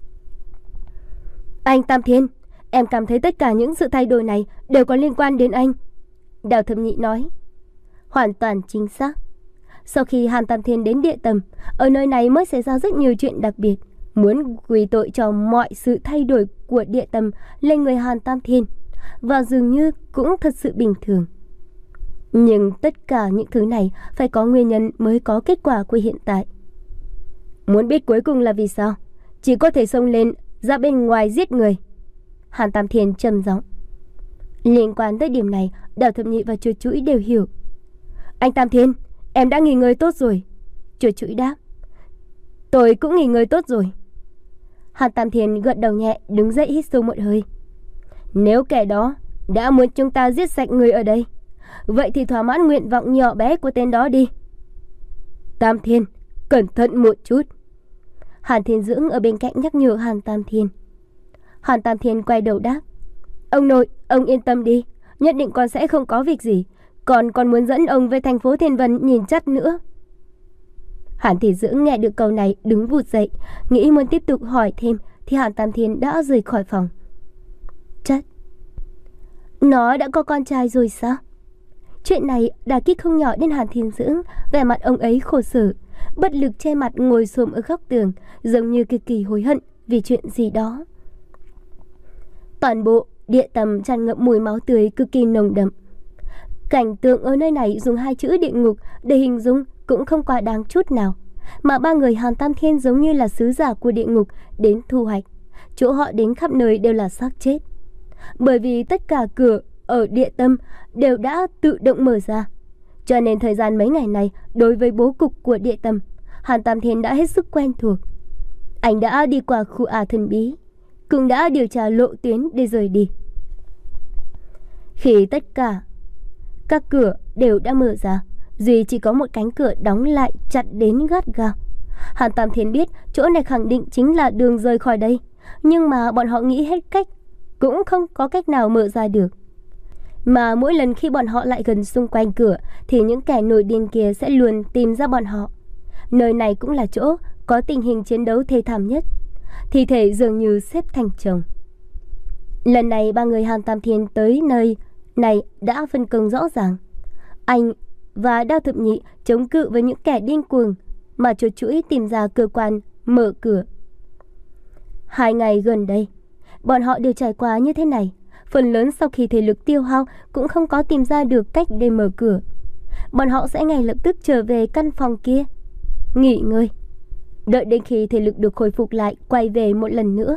Speaker 1: Anh Tam Thiên, em cảm thấy tất cả những sự thay đổi này đều có liên quan đến anh. Đào Thập Nhị nói. Hoàn toàn chính xác. Sau khi Hàn Tam Thiên đến địa tâm, ở nơi này mới xảy ra rất nhiều chuyện đặc biệt, muốn quy tội cho mọi sự thay đổi của địa tâm lên người Hàn Tam Thiên, và dường như cũng thật sự bình thường. Nhưng tất cả những thứ này phải có nguyên nhân mới có kết quả của hiện tại. Muốn biết cuối cùng là vì sao? Chỉ có thể xông lên ra bên ngoài giết người. Hàn Tam Thiên trầm giọng. Liên quan tới điểm này, Đào Thập Nhị và Chuột Chũi đều hiểu. Anh Tam Thiên, em đã nghỉ ngơi tốt rồi. Chuột Chũi đáp. Tôi cũng nghỉ ngơi tốt rồi. Hàn Tam Thiên gật đầu nhẹ, đứng dậy hít sâu một hơi. Nếu kẻ đó đã muốn chúng ta giết sạch người ở đây, vậy thì thỏa mãn nguyện vọng nhỏ bé của tên đó đi. Tam Thiên, cẩn thận một chút. Hàn Thiên Dưỡng ở bên cạnh nhắc nhở Hàn Tam Thiên. Hàn Tam Thiên quay đầu đáp. Ông nội, ông yên tâm đi, nhất định con sẽ không có việc gì. Còn còn muốn dẫn ông về thành phố Thiên Vân nhìn chắc nữa. Hàn Thiên Dưỡng nghe được câu này đứng vụt dậy, nghĩ muốn tiếp tục hỏi thêm thì Hàn Tam Thiên đã rời khỏi phòng. Chắc nó đã có con trai rồi sao? Chuyện này đả kích không nhỏ đến Hàn Thiên Dưỡng. Vẻ mặt ông ấy khổ sở, bất lực che mặt ngồi xổm ở góc tường, giống như cực kỳ hối hận vì chuyện gì đó. Toàn bộ địa tầm tràn ngập mùi máu tươi cực kỳ nồng đậm. Cảnh tượng ở nơi này dùng hai chữ địa ngục để hình dung cũng không quá đáng chút nào. Mà ba người Hàn Tam Thiên giống như là sứ giả của địa ngục đến thu hoạch. Chỗ họ đến khắp nơi đều là xác chết. Bởi vì tất cả cửa ở địa tâm đều đã tự động mở ra. Cho nên thời gian mấy ngày này, đối với bố cục của địa tâm, Hàn Tam Thiên đã hết sức quen thuộc. Anh đã đi qua khu ả thần bí, cũng đã điều tra lộ tuyến để rời đi. Khi tất cả các cửa đều đã mở ra, duy chỉ có một cánh cửa đóng lại chặt đến gắt gao. Hàn Tam Thiên biết chỗ này khẳng định chính là đường rời khỏi đây, nhưng mà bọn họ nghĩ hết cách cũng không có cách nào mở ra được. Mà mỗi lần khi bọn họ lại gần xung quanh cửa thì những kẻ nổi điên kia sẽ luôn tìm ra bọn họ. Nơi này cũng là chỗ có tình hình chiến đấu thê thảm nhất. Thi thể dường như xếp thành chồng. Lần này ba người Hàn Tam Thiên tới nơi này đã phân công rõ ràng. Anh và Đao Thập Nhị chống cự với những kẻ điên cuồng, mà Chuột Chũi tìm ra cơ quan mở cửa. Hai ngày gần đây, bọn họ đều trải qua như thế này. Phần lớn sau khi thể lực tiêu hao cũng không có tìm ra được cách để mở cửa. Bọn họ sẽ ngay lập tức trở về căn phòng kia, nghỉ ngơi, đợi đến khi thể lực được khôi phục lại, quay về một lần nữa.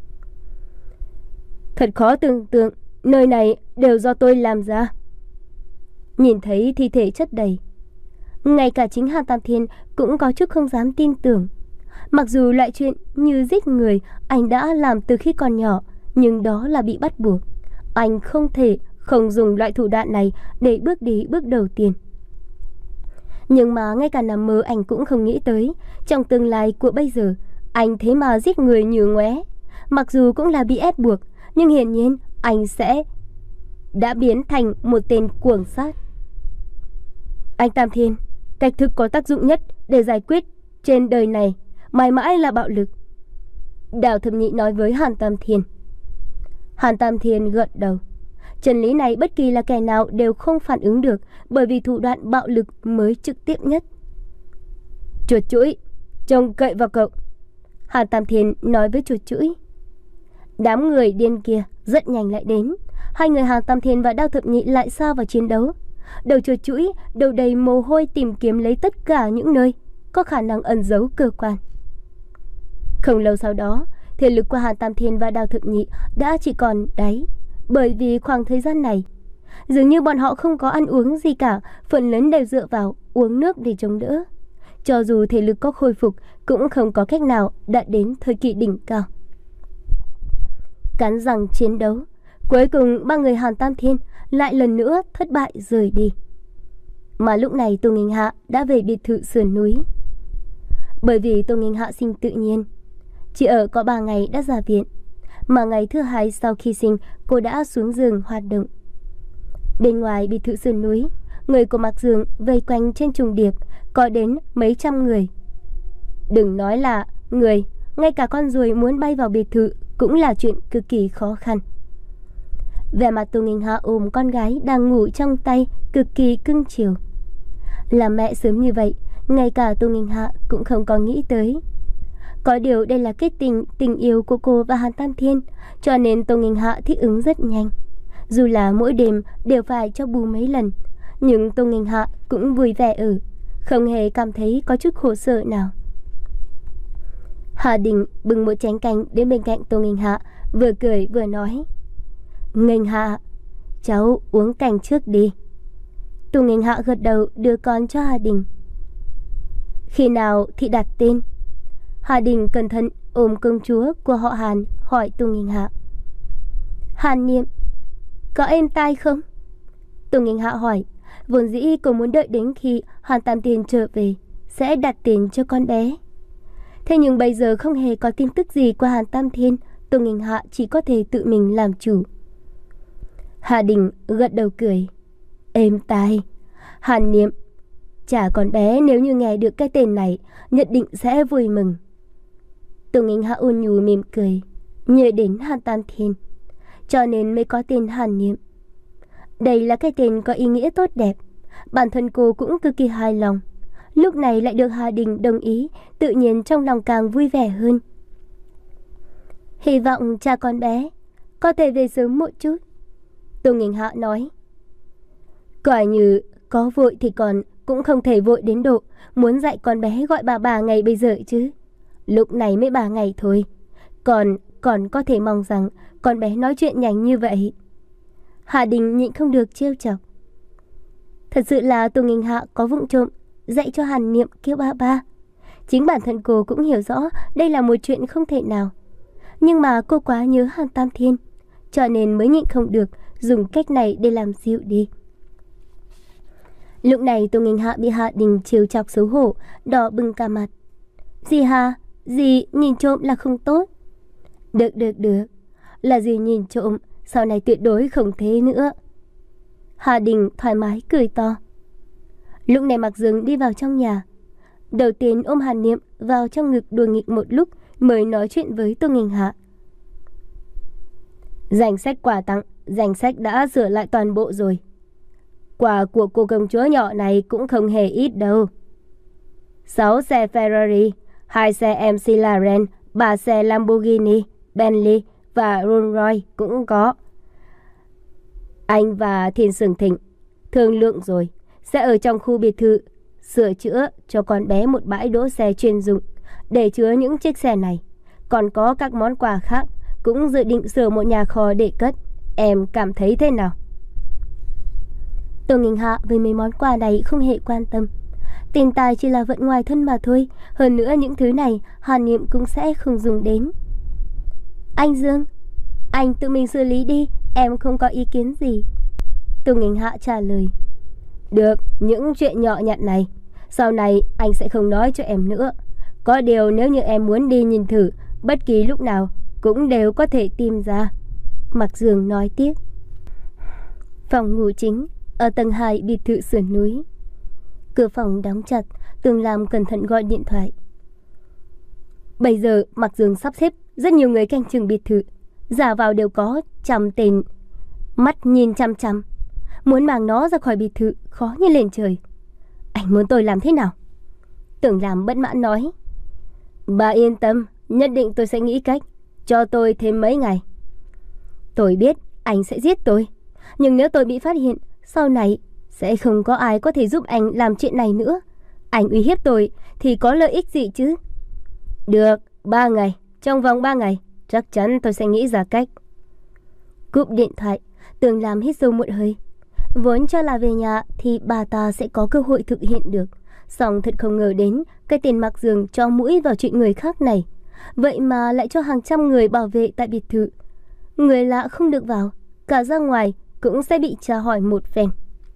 Speaker 1: Thật khó tưởng tượng, nơi này đều do tôi làm ra. Nhìn thấy thi thể chất đầy, ngay cả chính Hàn Tam Thiên cũng có chút không dám tin tưởng. Mặc dù loại chuyện như giết người anh đã làm từ khi còn nhỏ, nhưng đó là bị bắt buộc. Anh không thể không dùng loại thủ đoạn này để bước đi bước đầu tiên. Nhưng mà ngay cả nằm mơ anh cũng không nghĩ tới, trong tương lai của bây giờ, anh thế mà giết người như ngoé. Mặc dù cũng là bị ép buộc, nhưng hiển nhiên anh sẽ đã biến thành một tên cuồng sát. Anh Tam Thiên, cách thức có tác dụng nhất để giải quyết trên đời này mãi mãi là bạo lực. Đào Thập Nhị nói với Hàn Tam Thiên. Hàn Tam Thiên gật đầu. Chân lý này bất kỳ là kẻ nào đều không phản ứng được, bởi vì thủ đoạn bạo lực mới trực tiếp nhất. Chuột Chũi, trông cậy vào cậu. Hàn Tam Thiên nói với Chuột Chũi. Đám người điên kia rất nhanh lại đến. Hai người Hàn Tam Thiên và Đao Thập Nhị lại xa vào chiến đấu. Đầu Chuột Chũi đầu đầy mồ hôi tìm kiếm lấy tất cả những nơi có khả năng ẩn giấu cơ quan. Không lâu sau đó, thể lực của Hàn Tam Thiên và Đao Thập Nhị đã chỉ còn đáy. Bởi vì khoảng thời gian này, dường như bọn họ không có ăn uống gì cả, phần lớn đều dựa vào uống nước để chống đỡ. Cho dù thể lực có khôi phục, cũng không có cách nào đạt đến thời kỳ đỉnh cao. Cắn răng chiến đấu, cuối cùng ba người Hàn Tam Thiên lại lần nữa thất bại rời đi. Mà lúc này Tô Nghinh Hạ đã về biệt thự sườn núi. Bởi vì Tô Nghinh Hạ sinh tự nhiên, chỉ ở có ba ngày đã ra viện. Mà ngày thứ hai sau khi sinh, cô đã xuống giường hoạt động. Bên ngoài biệt thự sườn núi, người của Mạc Dương vây quanh trên trùng điệp, có đến mấy trăm người. Đừng nói là người, ngay cả con ruồi muốn bay vào biệt thự cũng là chuyện cực kỳ khó khăn. Vẻ mặt Tô Nghinh Hạ ôm con gái đang ngủ trong tay, cực kỳ cưng chiều. Là mẹ sớm như vậy, ngay cả Tô Nghinh Hạ cũng không có nghĩ tới. Có điều đây là kết tình tình yêu của cô và Hàn Tam Thiên, cho nên Tô Nghinh Hạ thích ứng rất nhanh. Dù là mỗi đêm đều phải cho bù mấy lần, Nhưng Tô Nghênh Hạ cũng vui vẻ ở, không hề cảm thấy có chút khổ sở nào. Hà Đình bưng một chén canh đến bên cạnh Tô Nghênh Hạ, vừa cười vừa nói: Nghênh Hạ, cháu uống canh trước đi. Tô Nghênh Hạ gật đầu đưa con cho Hà Đình. Khi nào thì đặt tên? Hà Đình cẩn thận ôm công chúa của họ Hàn hỏi Tô Nghênh Hạ. Hàn Niệm, có êm tai không? Tô Nghênh Hạ hỏi. Vốn dĩ cô muốn đợi đến khi Hàn Tam Thiên trở về sẽ đặt tên cho con bé. Thế nhưng bây giờ không hề có tin tức gì qua Hàn Tam Thiên, Tô Nghênh Hạ chỉ có thể tự mình làm chủ. Hà Đình gật đầu cười. Êm tai. Hàn Niệm, chả con bé nếu như nghe được cái tên này nhất định sẽ vui mừng. Tô Nghênh Hạ ôn nhu mỉm cười, nhớ đến Hàn Tam Thiên, cho nên mới có tên Hàn Niệm. Đây là cái tên có ý nghĩa tốt đẹp, bản thân cô cũng cực kỳ hài lòng. Lúc này lại được Hà Đình đồng ý, tự nhiên trong lòng càng vui vẻ hơn. Hy vọng cha con bé có thể về sớm một chút, Tô Nghênh Hạ nói. Coi như có vội thì còn cũng không thể vội đến độ muốn dạy con bé gọi bà bà ngày bây giờ chứ. Lúc này mới ba ngày thôi, còn còn có thể mong rằng con bé nói chuyện nhanh như vậy. Hà Đình nhịn không được trêu chọc. Thật sự là Tô Nghênh Hạ có vụng trộm dạy cho Hàn Niệm kêu ba ba. Chính bản thân cô cũng hiểu rõ đây là một chuyện không thể nào, nhưng mà cô quá nhớ Hàn Tam Thiên, cho nên mới nhịn không được dùng cách này để làm dịu đi. Lúc này Tô Nghênh Hạ bị Hà Đình trêu chọc xấu hổ, đỏ bừng cả mặt. Dì Hà, dì nhìn trộm là không tốt. Được được được, là dì nhìn trộm, sau này tuyệt đối không thế nữa. Hà Đình thoải mái cười to. Lúc này Mạc Dương đi vào trong nhà, đầu tiên ôm Hàn Niệm vào trong ngực đùa nghịch một lúc mới nói chuyện với Tô Nghênh Hạ. Danh sách quà tặng, danh sách đã sửa lại toàn bộ rồi. Quà của cô công chúa nhỏ này cũng không hề ít đâu. Sáu xe Ferrari, hai xe em xê Laren, ba xe Lamborghini, Bentley và Rolls Royce cũng có. Anh và Thiên Sường Thịnh thương lượng rồi, sẽ ở trong khu biệt thự sửa chữa cho con bé một bãi đỗ xe chuyên dụng để chứa những chiếc xe này. Còn có các món quà khác, cũng dự định sửa một nhà kho để cất. Em cảm thấy thế nào? Tô Nghênh Hạ với mấy món quà này không hề quan tâm. Tiền tài chỉ là vận ngoài thân mà thôi. Hơn nữa những thứ này Hàn Niệm cũng sẽ không dùng đến. Anh Dương, anh tự mình xử lý đi, em không có ý kiến gì. Tô Nghênh Hạ trả lời. Được, những chuyện nhỏ nhặt này sau này anh sẽ không nói cho em nữa. Có điều nếu như em muốn đi nhìn thử, bất kỳ lúc nào cũng đều có thể tìm ra. Mạc Dương nói tiếp. Phòng ngủ chính ở tầng hai biệt thự sườn núi. Cửa phòng đóng chặt, Tường Lam cẩn thận gọi điện thoại. Bây giờ Mạc Dương sắp xếp rất nhiều người canh chừng biệt thự, giả vào đều có trăm tên mắt nhìn chăm chăm, muốn mang nó ra khỏi biệt thự khó như lên trời. Anh muốn tôi làm thế nào? Tường Lam bất mãn nói. Bà yên tâm, nhất định tôi sẽ nghĩ cách. Cho tôi thêm mấy ngày. Tôi biết anh sẽ giết tôi, nhưng nếu tôi bị phát hiện, sau này sẽ không có ai có thể giúp anh làm chuyện này nữa. Anh uy hiếp tôi thì có lợi ích gì chứ? Được, ba ngày. Trong vòng ba ngày chắc chắn tôi sẽ nghĩ ra cách. Cúp điện thoại, Tường Lam hít sâu một hơi. Vốn cho là về nhà thì bà ta sẽ có cơ hội thực hiện được, song thật không ngờ đến cái tên Mạc Dương cho mũi vào chuyện người khác này. Vậy mà lại cho hàng trăm người bảo vệ tại biệt thự. Người lạ không được vào, cả ra ngoài cũng sẽ bị tra hỏi một phen.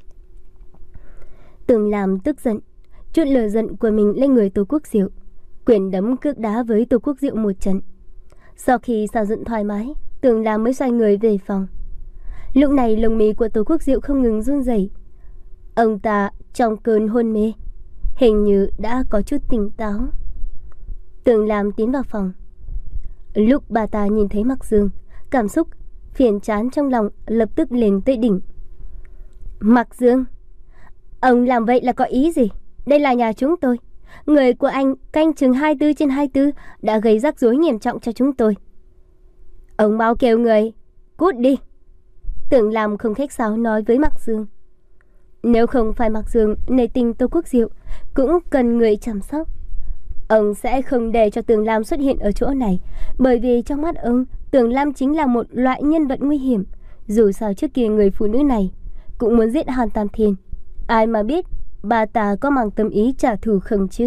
Speaker 1: Tường Lam tức giận, chút lửa giận của mình lên người Tô Quốc Diệu, quyền đấm cước đá với Tô Quốc Diệu một trận. Sau khi xả giận thoải mái, Tường Lam mới xoay người về phòng. Lúc này lông mi của Tô Quốc Diệu không ngừng run rẩy. Ông ta trong cơn hôn mê, hình như đã có chút tỉnh táo. Tường Lam tiến vào phòng. Lúc bà ta nhìn thấy Mạc Dương, cảm xúc phiền chán trong lòng lập tức lên tới đỉnh. Mạc Dương, ông làm vậy là có ý gì? Đây là nhà chúng tôi. Người của anh canh chừng hai mươi bốn trên hai mươi bốn đã gây rắc rối nghiêm trọng cho chúng tôi. Ông mau kêu người cút đi. Tưởng Lam không khách sáo nói với Mạc Dương. Nếu không phải Mạc Dương nể tình Tô Quốc Diệu, cũng cần người chăm sóc. Ông sẽ không để cho Tường Lam xuất hiện ở chỗ này, bởi vì trong mắt ông, Tường Lam chính là một loại nhân vật nguy hiểm. Dù sao trước kia người phụ nữ này cũng muốn giết Hàn Tam Thiên. Ai mà biết bà ta có mang tâm ý trả thù không chứ?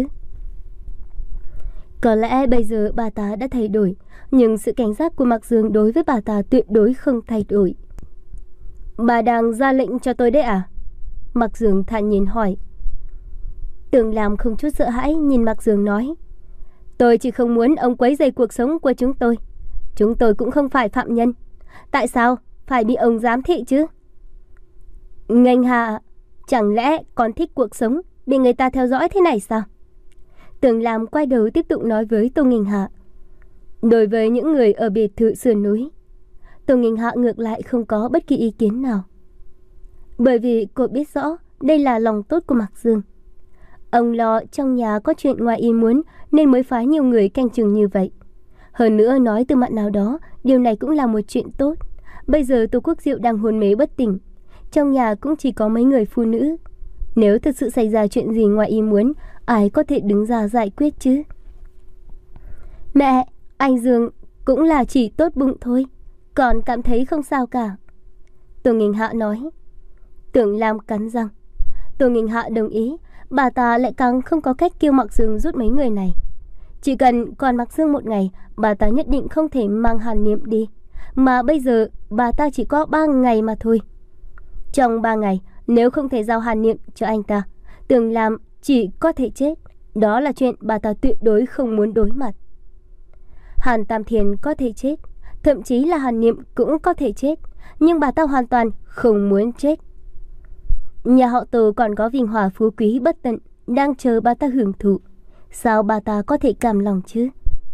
Speaker 1: Có lẽ bây giờ bà ta đã thay đổi, nhưng sự cảnh giác của Mạc Dương đối với bà ta tuyệt đối không thay đổi. Bà đang ra lệnh cho tôi đấy à? Mạc Dương thản nhiên hỏi. Tường Lam không chút sợ hãi nhìn Mạc Dương nói. Tôi chỉ không muốn ông quấy rầy cuộc sống của chúng tôi. Chúng tôi cũng không phải phạm nhân. Tại sao phải bị ông giám thị chứ? Nghênh hạ, chẳng lẽ còn thích cuộc sống bị người ta theo dõi thế này sao? Tường Lam quay đầu tiếp tục nói với Tô Nghênh Hạ. Đối với những người ở biệt thự sườn núi, Tô Nghênh Hạ ngược lại không có bất kỳ ý kiến nào. Bởi vì cô biết rõ đây là lòng tốt của Mạc Dương. Ông lo trong nhà có chuyện ngoài ý muốn nên mới phái nhiều người canh chừng như vậy. Hơn nữa nói từ mặt nào đó, điều này cũng là một chuyện tốt. Bây giờ Tô Quốc Diệu đang hôn mê bất tỉnh, trong nhà cũng chỉ có mấy người phụ nữ. Nếu thật sự xảy ra chuyện gì ngoài ý muốn, ai có thể đứng ra giải quyết chứ? Mẹ, anh Dương cũng là chỉ tốt bụng thôi, còn cảm thấy không sao cả. Tô Nghênh Hạ nói. Tưởng Lam cắn răng. Tô Nghênh Hạ đồng ý, bà ta lại càng không có cách kêu Mạc Dương rút mấy người này. Chỉ cần còn Mạc Dương một ngày, bà ta nhất định không thể mang Hàn Niệm đi. Mà bây giờ bà ta chỉ có ba ngày mà thôi. Trong ba ngày, nếu không thể giao Hàn Niệm cho anh ta, Tường Lam chỉ có thể chết. Đó là chuyện bà ta tuyệt đối không muốn đối mặt. Hàn Tam Thiên có thể chết, thậm chí là Hàn Niệm cũng có thể chết, nhưng bà ta hoàn toàn không muốn chết. Nhà họ Tô còn có vinh hòa phú quý bất tận đang chờ bà ta hưởng thụ. Sao bà ta có thể cảm lòng chứ?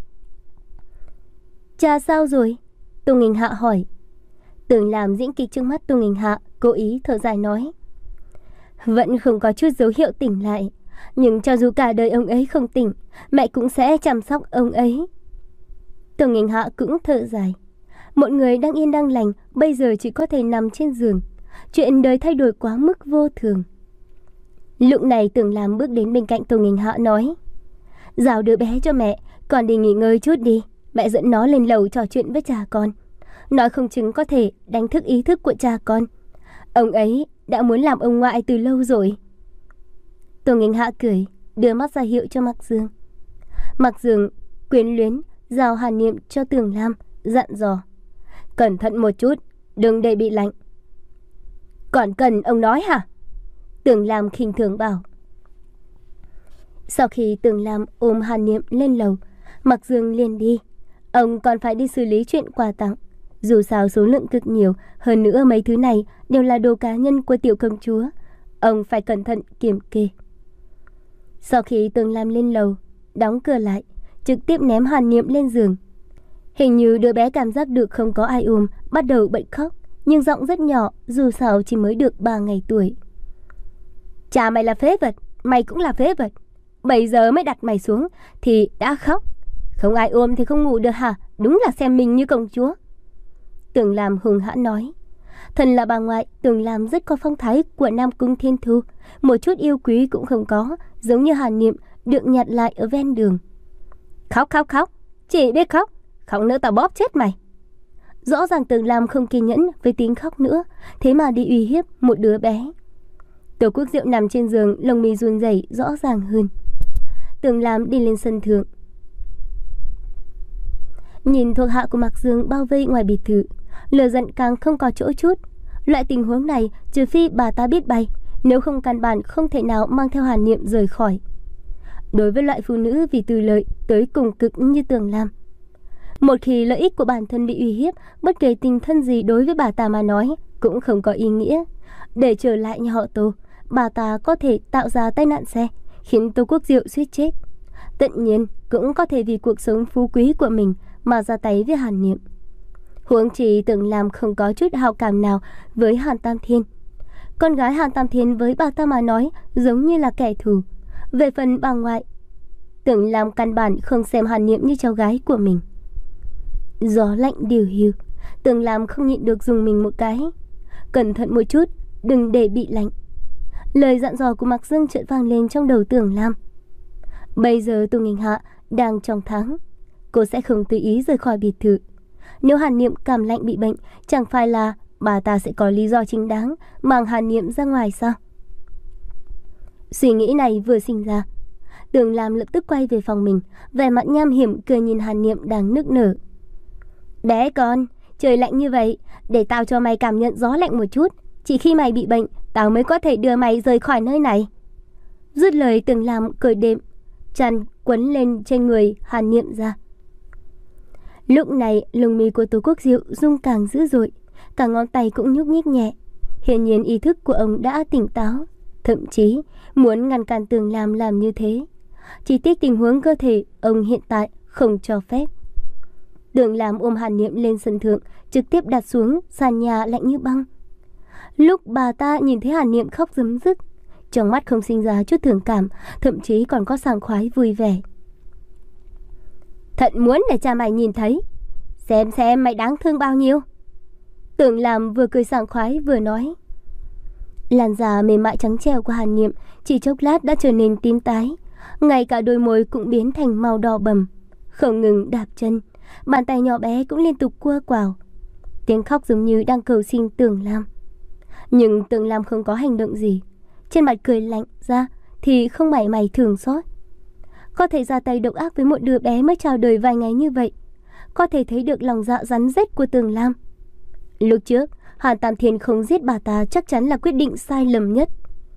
Speaker 1: Cha sao rồi? Tô Nghênh Hạ hỏi. Tưởng làm diễn kịch trước mắt Tô Nghênh Hạ, cố ý thở dài nói. Vẫn không có chút dấu hiệu tỉnh lại, nhưng cho dù cả đời ông ấy không tỉnh, mẹ cũng sẽ chăm sóc ông ấy. Tô Nghênh Hạ cũng thở dài. Một người đang yên đang lành bây giờ chỉ có thể nằm trên giường. Chuyện đời thay đổi quá mức vô thường. Lúc này Tưởng Lam bước đến bên cạnh Tô Nghênh Hạ nói. Giao đứa bé cho mẹ, con đi nghỉ ngơi chút đi. Mẹ dẫn nó lên lầu trò chuyện với cha con. Nói không chừng có thể đánh thức ý thức của cha con. Ông ấy đã muốn làm ông ngoại từ lâu rồi. Tô Nghênh Hạ cười, đưa mắt ra hiệu cho Mạc Dương. Mạc Dương quyến luyến giao Hàn Niệm cho Tưởng Lam, dặn dò. Cẩn thận một chút, đừng để bị lạnh. Còn cần ông nói hả? Tưởng Lam khinh thường bảo. Sau khi Tưởng Lam ôm Hàn Niệm lên lầu, Mạc Dương liền đi. Ông còn phải đi xử lý chuyện quà tặng. Dù sao số lượng cực nhiều, hơn nữa mấy thứ này đều là đồ cá nhân của tiểu công chúa. Ông phải cẩn thận kiểm kê. Sau khi Tưởng Lam lên lầu, đóng cửa lại, trực tiếp ném Hàn Niệm lên giường. Hình như đứa bé cảm giác được không có ai ôm, bắt đầu bật khóc, nhưng giọng rất nhỏ, dù sao chỉ mới được ba ngày tuổi. Cha mày là phế vật, mày cũng là phế vật. Bây giờ mới đặt mày xuống thì đã khóc. Không ai ôm thì không ngủ được hả? Đúng là xem mình như công chúa. Tưởng Lam hùng hãn nói. Thần là bà ngoại, Tưởng Lam rất có phong thái của Nam Cung Thiên Thu, một chút yêu quý cũng không có, giống như Hàn Niệm được nhặt lại ở ven đường. Khóc khóc khóc, chỉ biết khóc, khóc nữa tao bóp chết mày. Rõ ràng Tưởng Lam không kiên nhẫn với tiếng khóc nữa, thế mà đi uy hiếp một đứa bé. Tô Quốc Diệu nằm trên giường, lông mi run rẩy rõ ràng hơn. Tưởng Lam đi lên sân thượng, nhìn thuộc hạ của Mạc Dương bao vây ngoài biệt thự, lửa giận càng không có chỗ chút. Loại tình huống này trừ phi bà ta biết bay, nếu không căn bản không thể nào mang theo Hàn Niệm rời khỏi. Đối với loại phụ nữ vì tư lợi tới cùng cực như Tưởng Lam, một khi lợi ích của bản thân bị uy hiếp, bất kể tình thân gì đối với bà ta mà nói cũng không có ý nghĩa. Để trở lại nhà họ Tô, bà ta có thể tạo ra tai nạn xe khiến Tô Quốc Diệu suýt chết. Tất nhiên cũng có thể vì cuộc sống phú quý của mình mà ra tay với Hàn Niệm. Huống chi Tưởng Lam không có chút hào cảm nào với Hàn Tam Thiên. Con gái Hàn Tam Thiên với bà ta mà nói giống như là kẻ thù. Về phần bà ngoại, Tưởng Lam căn bản không xem Hàn Niệm như cháu gái của mình. Gió lạnh điều hiu, Tưởng Lam không nhịn được dùng mình một cái. Cẩn thận một chút, đừng để bị lạnh. Lời dặn dò của Mạc Dương chợt vang lên trong đầu Tưởng Lam. Bây giờ Tô Nghênh Hạ đang trong tháng, cô sẽ không tùy ý rời khỏi biệt thự. Nếu Hàn Niệm cảm lạnh bị bệnh, chẳng phải là bà ta sẽ có lý do chính đáng mang Hàn Niệm ra ngoài sao? Suy nghĩ này vừa sinh ra, Tưởng Lam lập tức quay về phòng mình, vẻ mặt nham hiểm cười nhìn Hàn Niệm đang nức nở. Bé con, trời lạnh như vậy, để tao cho mày cảm nhận gió lạnh một chút. Chỉ khi mày bị bệnh, tao mới có thể đưa mày rời khỏi nơi này. Dứt lời, Tưởng Lam cởi đệm chăn quấn lên trên người Hàn Niệm ra. Lúc này lồng mi của Tô Quốc Diệu rung càng dữ dội, cả ngón tay cũng nhúc nhích nhẹ. Hiển nhiên ý thức của ông đã tỉnh táo, thậm chí muốn ngăn cản Tưởng Lam làm như thế. Chỉ tiếc tình huống cơ thể ông hiện tại không cho phép. Tưởng Lam ôm Hàn Niệm lên sân thượng, trực tiếp đặt xuống sàn nhà lạnh như băng. Lúc bà ta nhìn thấy Hàn Niệm khóc rấm rứt, trong mắt không sinh ra chút thương cảm, thậm chí còn có sảng khoái vui vẻ. Thật muốn để cha mày nhìn thấy, xem xem mày đáng thương bao nhiêu. Tưởng Lam vừa cười sảng khoái vừa nói. Làn da mềm mại trắng trẻo của Hàn Niệm chỉ chốc lát đã trở nên tím tái, ngay cả đôi môi cũng biến thành màu đỏ bầm. Không ngừng đạp chân, bàn tay nhỏ bé cũng liên tục cua quào. Tiếng khóc giống như đang cầu xin Tưởng Lam. Nhưng Tưởng Lam không có hành động gì, trên mặt cười lạnh ra thì không mảy may thương xót. Có thể ra tay độc ác với một đứa bé mới chào đời vài ngày như vậy, có thể thấy được lòng dạ rắn rết của Tưởng Lam. Lúc trước Hàn Tam Thiên không giết bà ta chắc chắn là quyết định sai lầm nhất.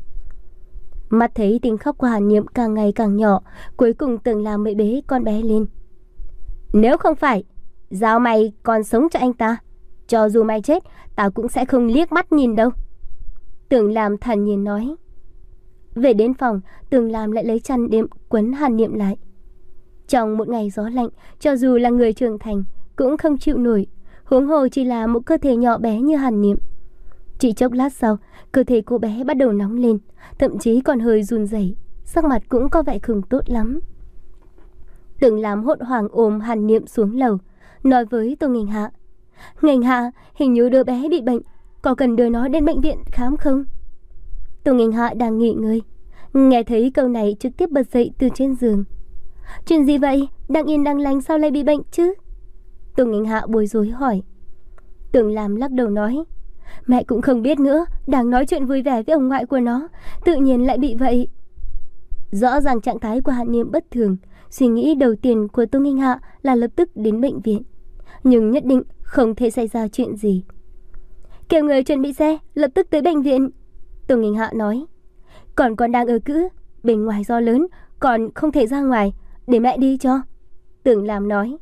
Speaker 1: Mắt thấy tiếng khóc của Hàn Niệm càng ngày càng nhỏ, cuối cùng Tưởng Lam mới bế con bé lên. Nếu không phải giao mày còn sống cho anh ta, cho dù mày chết, tao cũng sẽ không liếc mắt nhìn đâu. Tưởng Lam thản nhiên nói. Về đến phòng, Tưởng Lam lại lấy chăn đệm quấn Hàn Niệm lại. Trong một ngày gió lạnh, cho dù là người trưởng thành cũng không chịu nổi, huống hồ chỉ là một cơ thể nhỏ bé như Hàn Niệm. Chỉ chốc lát sau, cơ thể cô bé bắt đầu nóng lên, thậm chí còn hơi run rẩy, sắc mặt cũng có vẻ không tốt lắm. Tưởng Lam hốt hoảng ôm Hàn Niệm xuống lầu, nói với Tô Nghênh Hạ. Nghênh Hạ, hình như đứa bé bị bệnh, có cần đưa nó đến bệnh viện khám không? Tô Nghênh Hạ đang nghỉ ngơi, nghe thấy câu này trực tiếp bật dậy từ trên giường. Chuyện gì vậy? Đang yên đang lành sao lại bị bệnh chứ? Tô Nghênh Hạ bối rối hỏi. Tưởng Lam lắc đầu nói. Mẹ cũng không biết nữa, đang nói chuyện vui vẻ với ông ngoại của nó, tự nhiên lại bị vậy. Rõ ràng trạng thái của Hàn Niệm bất thường, suy nghĩ đầu tiên của Tô Nghênh Hạ là lập tức đến bệnh viện, nhưng nhất định không thể xảy ra chuyện gì. Kêu người chuẩn bị xe, lập tức tới bệnh viện. Tô Nghênh Hạ nói. Còn con đang ở cữ, bên ngoài gió lớn, còn không thể ra ngoài, để mẹ đi cho. Tưởng Lam nói.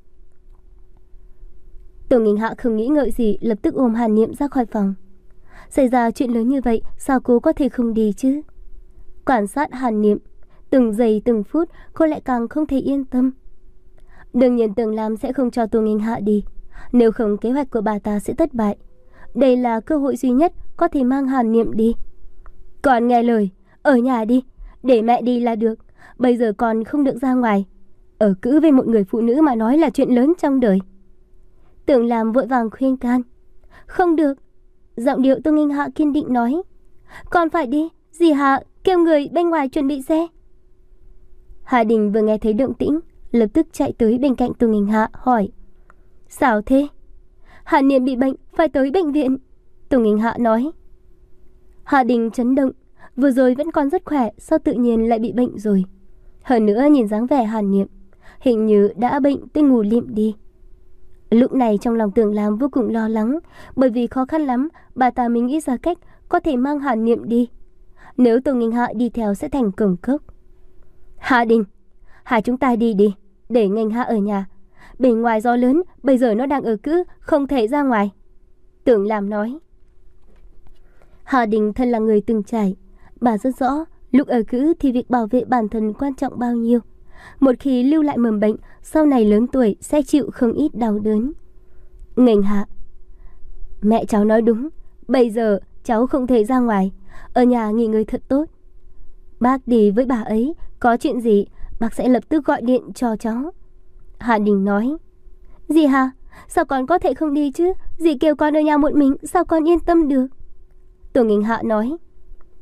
Speaker 1: Tô Nghênh Hạ không nghĩ ngợi gì, lập tức ôm Hàn Niệm ra khỏi phòng. Xảy ra chuyện lớn như vậy, sao cô có thể không đi chứ? Quan sát Hàn Niệm, từng giây từng phút cô lại càng không thể yên tâm. Đương nhiên Tưởng Lam sẽ không cho Tô Nghênh Hạ đi, nếu không kế hoạch của bà ta sẽ thất bại. Đây là cơ hội duy nhất có thể mang Hàn Niệm đi. Con nghe lời, ở nhà đi, để mẹ đi là được. Bây giờ con không được ra ngoài, ở cữ với một người phụ nữ mà nói là chuyện lớn trong đời. Tưởng Lam vội vàng khuyên can. Không được. Giọng điệu Tô Nghênh Hạ kiên định nói. Con phải đi, dì Hạ kêu người bên ngoài chuẩn bị xe. Hà Đình vừa nghe thấy động tĩnh, lập tức chạy tới bên cạnh Tô Nghênh Hạ hỏi. Sao thế? Hàn Niệm bị bệnh, phải tới bệnh viện. Tô Nghênh Hạ nói. Hà Đình chấn động, vừa rồi vẫn còn rất khỏe, sao tự nhiên lại bị bệnh rồi? Hơn nữa nhìn dáng vẻ Hàn Niệm, hình như đã bệnh tới ngủ liệm đi. Lúc này trong lòng Tưởng Lam vô cùng lo lắng, bởi vì khó khăn lắm bà ta mới nghĩ ra cách có thể mang Hàn Niệm đi. Nếu Tô Nghênh Hạ đi theo sẽ thành cổng cốc. Hà Đình, hai chúng ta đi đi, để Nghênh Hạ ở nhà. Bên ngoài gió lớn, bây giờ nó đang ở cữ, không thể ra ngoài. Tưởng Lam nói. Hà Đình thân là người từng trải, bà rất rõ lúc ở cữ thì việc bảo vệ bản thân quan trọng bao nhiêu. Một khi lưu lại mầm bệnh, sau này lớn tuổi sẽ chịu không ít đau đớn. Nghênh Hạ, mẹ cháu nói đúng, bây giờ cháu không thể ra ngoài, ở nhà nghỉ ngơi thật tốt. Bác đi với bà ấy, có chuyện gì bác sẽ lập tức gọi điện cho cháu. Hà Đình nói. Dì Hà, sao con có thể không đi chứ? Dì kêu con ở nhà một mình, sao con yên tâm được? Tô Nghênh Hạ nói.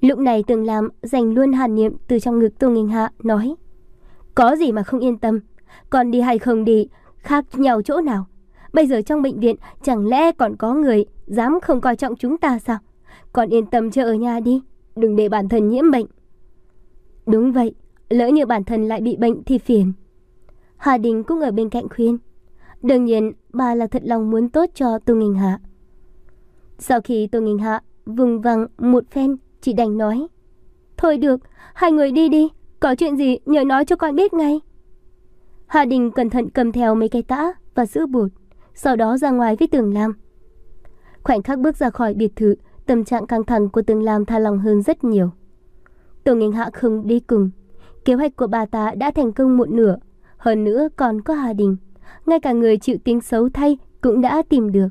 Speaker 1: Lúc này Tường Lam giành luôn Hàn Niệm từ trong ngực Tô Nghênh Hạ, nói: Có gì mà không yên tâm, còn đi hay không đi khác nhau chỗ nào? Bây giờ trong bệnh viện chẳng lẽ còn có người dám không coi trọng chúng ta sao? Còn yên tâm chờ ở nhà đi, đừng để bản thân nhiễm bệnh. Đúng vậy, lỡ như bản thân lại bị bệnh thì phiền. Hà Đình cũng ở bên cạnh khuyên. Đương nhiên bà là thật lòng muốn tốt cho Tô Nghênh Hạ. Sau khi Tô Nghênh Hạ vùng vằng một phen, chị đành nói: Thôi được, hai người đi đi, có chuyện gì nhớ nói cho con biết ngay. Hà Đình cẩn thận cầm theo mấy cái tã và sữa bột, sau đó ra ngoài với Tường Lam. Khoảnh khắc bước ra khỏi biệt thự, tâm trạng căng thẳng của Tường Lam tha lòng hơn rất nhiều. Tô Nghênh Hạ không đi cùng, kế hoạch của bà ta đã thành công một nửa. Hơn nữa còn có Hà Đình, ngay cả người chịu tiếng xấu thay cũng đã tìm được.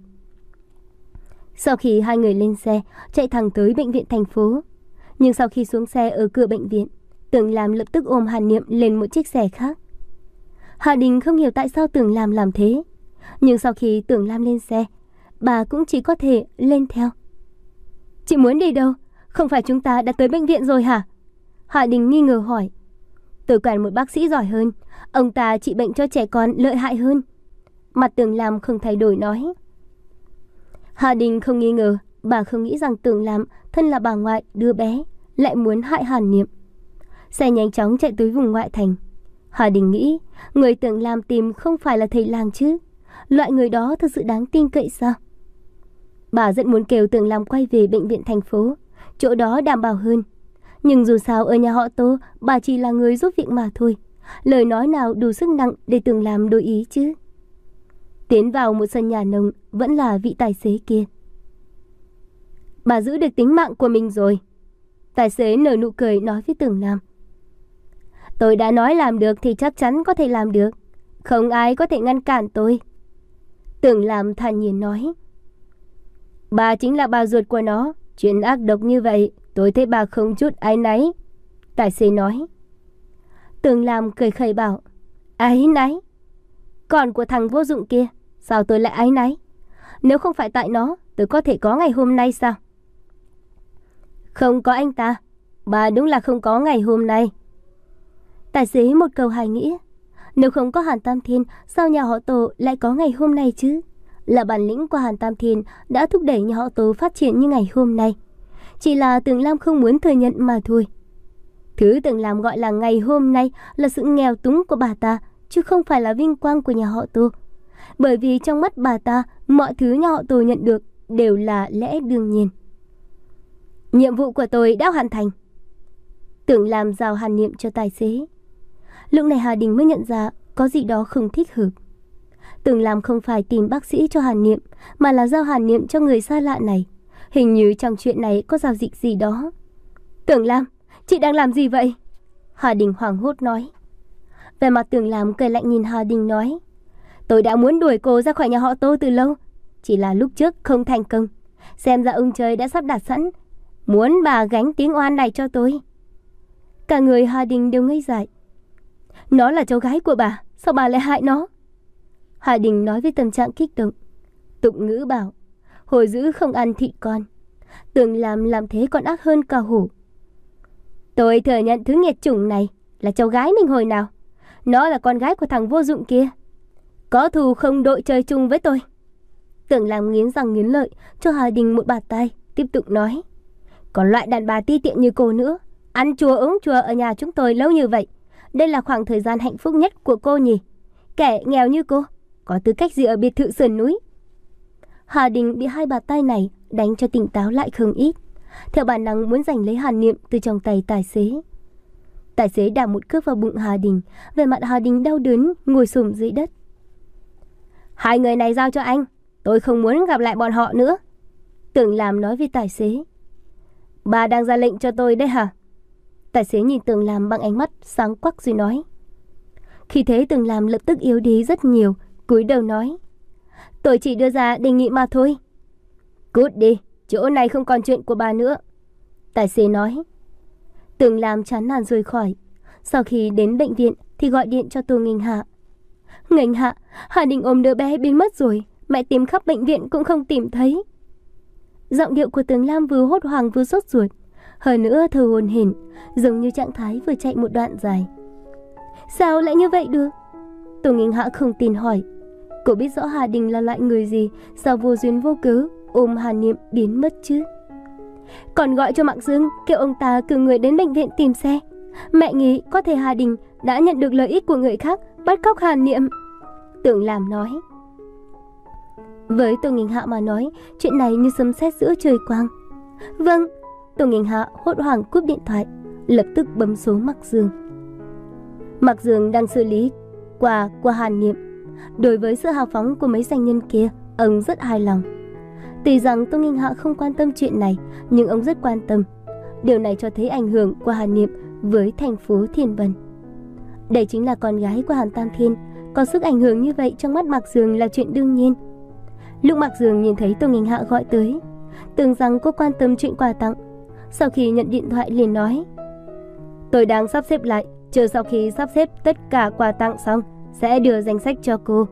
Speaker 1: Sau khi hai người lên xe, chạy thẳng tới bệnh viện thành phố. Nhưng sau khi xuống xe ở cửa bệnh viện, Tường Lam lập tức ôm Hàn Niệm lên một chiếc xe khác. Hà Đình không hiểu tại sao Tường Lam làm thế, nhưng sau khi Tường Lam lên xe, bà cũng chỉ có thể lên theo. Chị muốn đi đâu? Không phải chúng ta đã tới bệnh viện rồi hả? Hà Đình nghi ngờ hỏi. Tôi quen một bác sĩ giỏi hơn, ông ta trị bệnh cho trẻ con lợi hại hơn. Mặt Tường Lam không thay đổi nói. Hà Đình không nghi ngờ, bà không nghĩ rằng Tường Lam thân là bà ngoại đứa bé lại muốn hại Hàn Niệm. Xe nhanh chóng chạy tới vùng ngoại thành. Hà Đình nghĩ người Tường Lam tìm không phải là thầy lang chứ. Loại người đó thật sự đáng tin cậy sao? Bà rất muốn kêu Tường Lam quay về bệnh viện thành phố, chỗ đó đảm bảo hơn. Nhưng dù sao ở nhà họ Tô, bà chỉ là người giúp việc mà thôi. Lời nói nào đủ sức nặng để Tường Lam đổi ý chứ? Tiến vào một sân nhà nông vẫn là vị tài xế kia. Bà giữ được tính mạng của mình rồi. Tài xế nở nụ cười nói với Tường Lam. Tôi đã nói làm được thì chắc chắn có thể làm được. Không ai có thể ngăn cản tôi. Tường Lam thản nhiên nói. Bà chính là bà ruột của nó. Chuyện ác độc như vậy tôi thấy bà không chút áy náy. Tài xế nói. Tường Lam cười khẩy bảo. Áy náy? Còn của thằng vô dụng kia, sao tôi lại áy náy? Nếu không phải tại nó, tôi có thể có ngày hôm nay sao? Không có anh ta, bà đúng là không có ngày hôm nay. Tài xế một câu hài nghĩa. Nếu không có Hàn Tam Thiên, sao nhà họ Tô lại có ngày hôm nay chứ? Là bản lĩnh của Hàn Tam Thiên đã thúc đẩy nhà họ Tô phát triển như ngày hôm nay. Chỉ là Tường Lam không muốn thừa nhận mà thôi. Thứ Tường Lam gọi là ngày hôm nay là sự nghèo túng của bà ta, chứ không phải là vinh quang của nhà họ Tô. Bởi vì trong mắt bà ta, mọi thứ nhà họ Tô nhận được đều là lẽ đương nhiên. Nhiệm vụ của tôi đã hoàn thành. Tường Lam giao Hàn Niệm cho tài xế. Lúc này Hà Đình mới nhận ra có gì đó không thích hợp. Tường Lam không phải tìm bác sĩ cho Hàn Niệm, mà là giao Hàn Niệm cho người xa lạ này. Hình như trong chuyện này có giao dịch gì đó. Tường Lam, chị đang làm gì vậy? Hà Đình hoảng hốt nói. Về mặt Tường Lam cười lạnh nhìn Hà Đình nói. Tôi đã muốn đuổi cô ra khỏi nhà họ Tô từ lâu, chỉ là lúc trước không thành công. Xem ra ông trời đã sắp đặt sẵn, muốn bà gánh tiếng oan này cho tôi. Cả người Hà Đình đều ngây dại. Nó là cháu gái của bà, sao bà lại hại nó? Hà Đình nói với tâm trạng kích động. Tục ngữ bảo, hổ dữ không ăn thịt con. Tường Lam làm thế còn ác hơn cả hổ. Tôi thừa nhận thứ nghiệt chủng này là cháu gái mình hồi nào. Nó là con gái của thằng vô dụng kia. Có thù không đội trời chung với tôi. Tường Lam nghiến răng nghiến lợi cho Hà Đình một bạt tai, tiếp tục nói. Còn loại đàn bà ti tiện như cô nữa, ăn chùa uống chùa ở nhà chúng tôi lâu như vậy. Đây là khoảng thời gian hạnh phúc nhất của cô nhỉ? Kẻ nghèo như cô có tư cách gì ở biệt thự sườn núi? Hà Đình bị hai bạt tay này đánh cho tỉnh táo lại không ít. Theo bản năng muốn giành lấy Hàn Niệm từ trong tay tài xế. Tài xế đạp một cước vào bụng Hà Đình. Về mặt Hà Đình đau đớn ngồi xổm dưới đất. Hai người này giao cho anh, tôi không muốn gặp lại bọn họ nữa. Tường Lam nói với tài xế. Bà đang ra lệnh cho tôi đấy hả? Tài xế nhìn Tường Lam bằng ánh mắt sáng quắc rồi nói. Khi thế Tường Lam lập tức yếu đi rất nhiều, cúi đầu nói. Tôi chỉ đưa ra đề nghị mà thôi. Cút đi, chỗ này không còn chuyện của bà nữa. Tài xế nói. Tường Lam chán nản rời khỏi. Sau khi đến bệnh viện thì gọi điện cho Tô Nghênh Hạ. Nghênh Hạ, Hà Đình ôm đứa bé biến mất rồi. Mẹ tìm khắp bệnh viện cũng không tìm thấy. Giọng điệu của Tường Lam vừa hốt hoảng vừa sốt ruột. hơn nữa thở hổn hển, giống như trạng thái vừa chạy một đoạn dài. Sao lại như vậy được? Tô Nghinh Hạ không tin hỏi. Cô biết rõ Hà Đình là loại người gì, sao vô duyên vô cớ ôm Hà Niệm biến mất chứ? Còn gọi cho Mạc Dương, kêu ông ta cử người đến bệnh viện tìm xe. Mẹ nghĩ có thể Hà Đình đã nhận được lợi ích của người khác, bắt cóc Hà Niệm. Tưởng Làm nói. Với Tô Nghinh Hạ mà nói, chuyện này như sấm sét giữa trời quang. Vâng. Tô Nghinh Hạ hốt hoảng cúp điện thoại, lập tức bấm số Mạc Dương. Mạc Dương đang xử lý quà của Hà Niệm. Đối với sự hào phóng của mấy doanh nhân kia, ông rất hài lòng. Tuy rằng Tô Nghinh Hạ không quan tâm chuyện này, nhưng ông rất quan tâm. Điều này cho thấy ảnh hưởng của Hà Niệm với thành phố Thiên Vân. Đây chính là con gái của Hàn Tam Thiên, có sức ảnh hưởng như vậy trong mắt Mạc Dương là chuyện đương nhiên. Lúc Mạc Dương nhìn thấy Tô Nghinh Hạ gọi tới, tưởng rằng cô quan tâm chuyện quà tặng. Sau khi nhận điện thoại liền nói: Tôi đang sắp xếp lại, chờ sau khi sắp xếp tất cả quà tặng xong sẽ đưa danh sách cho cô.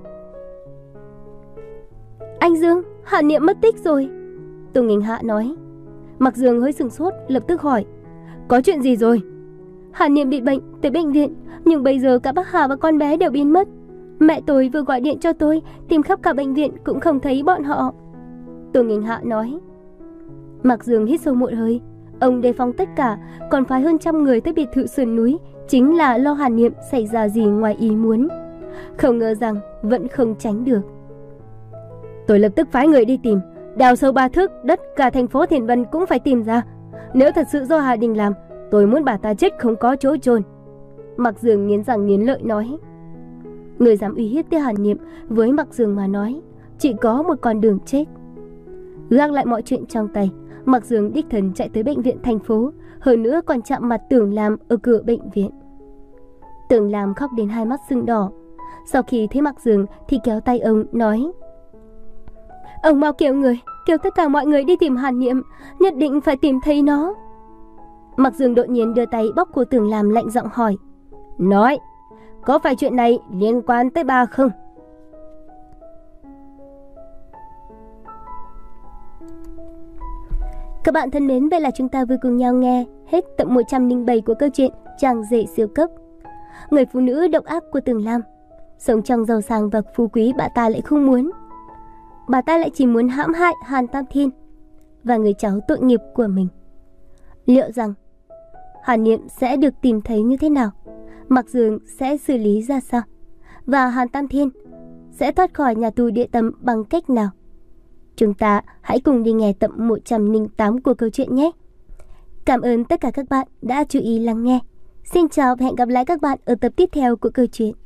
Speaker 1: Anh Dương, Hà Niệm mất tích rồi. Tô Nghinh Hạ nói. Mạc Dương hơi sửng sốt, lập tức hỏi: Có chuyện gì rồi? Hà Niệm bị bệnh, tới bệnh viện, nhưng bây giờ cả bác Hà và con bé đều biến mất. Mẹ tôi vừa gọi điện cho tôi, tìm khắp cả bệnh viện cũng không thấy bọn họ. Tô Nghinh Hạ nói. Mạc Dương hít sâu một hơi. Ông đề phòng tất cả, còn phái hơn trăm người tới biệt thự sườn núi, chính là lo Hà Niệm xảy ra gì ngoài ý muốn. Không ngờ rằng vẫn không tránh được. Tôi lập tức phái người đi tìm, đào sâu ba thước, đất cả thành phố Thiên Vân cũng phải tìm ra. Nếu thật sự do Hà Đình làm, tôi muốn bà ta chết không có chỗ chôn. Mạc Dương nghiến răng nghiến lợi nói. Người dám uy hiếp tới Hà Niệm với Mạc Dương mà nói, chỉ có một con đường chết. Gác lại mọi chuyện trong tay, Mạc Dương đích thân chạy tới bệnh viện thành phố, hơn nữa còn chạm mặt Tưởng Làm ở cửa bệnh viện. Tưởng Làm khóc đến hai mắt sưng đỏ. Sau khi thấy Mạc Dương thì kéo tay ông nói: Ông mau kêu người, kêu tất cả mọi người đi tìm Hà Niệm, nhất định phải tìm thấy nó. Mạc Dương đột nhiên đưa tay bóp cổ Tưởng Làm, lạnh giọng hỏi: Nói, có phải chuyện này liên quan tới bà không? Các bạn thân mến, vậy là chúng ta vừa cùng nhau nghe hết tập một trăm lẻ bảy của câu chuyện Chàng Rể Siêu Cấp. Người phụ nữ độc ác của Tưởng Lam, sống trong giàu sang và phú quý bà ta lại không muốn. Bà ta lại chỉ muốn hãm hại Hàn Tam Thiên và người cháu tội nghiệp của mình. Liệu rằng Hà Niệm sẽ được tìm thấy như thế nào? Mạc Dương sẽ xử lý ra sao? Và Hàn Tam Thiên sẽ thoát khỏi nhà tù địa tâm bằng cách nào? Chúng ta hãy cùng đi nghe tập một trăm lẻ tám của câu chuyện nhé. Cảm ơn tất cả các bạn đã chú ý lắng nghe. Xin chào và hẹn gặp lại các bạn ở tập tiếp theo của câu chuyện.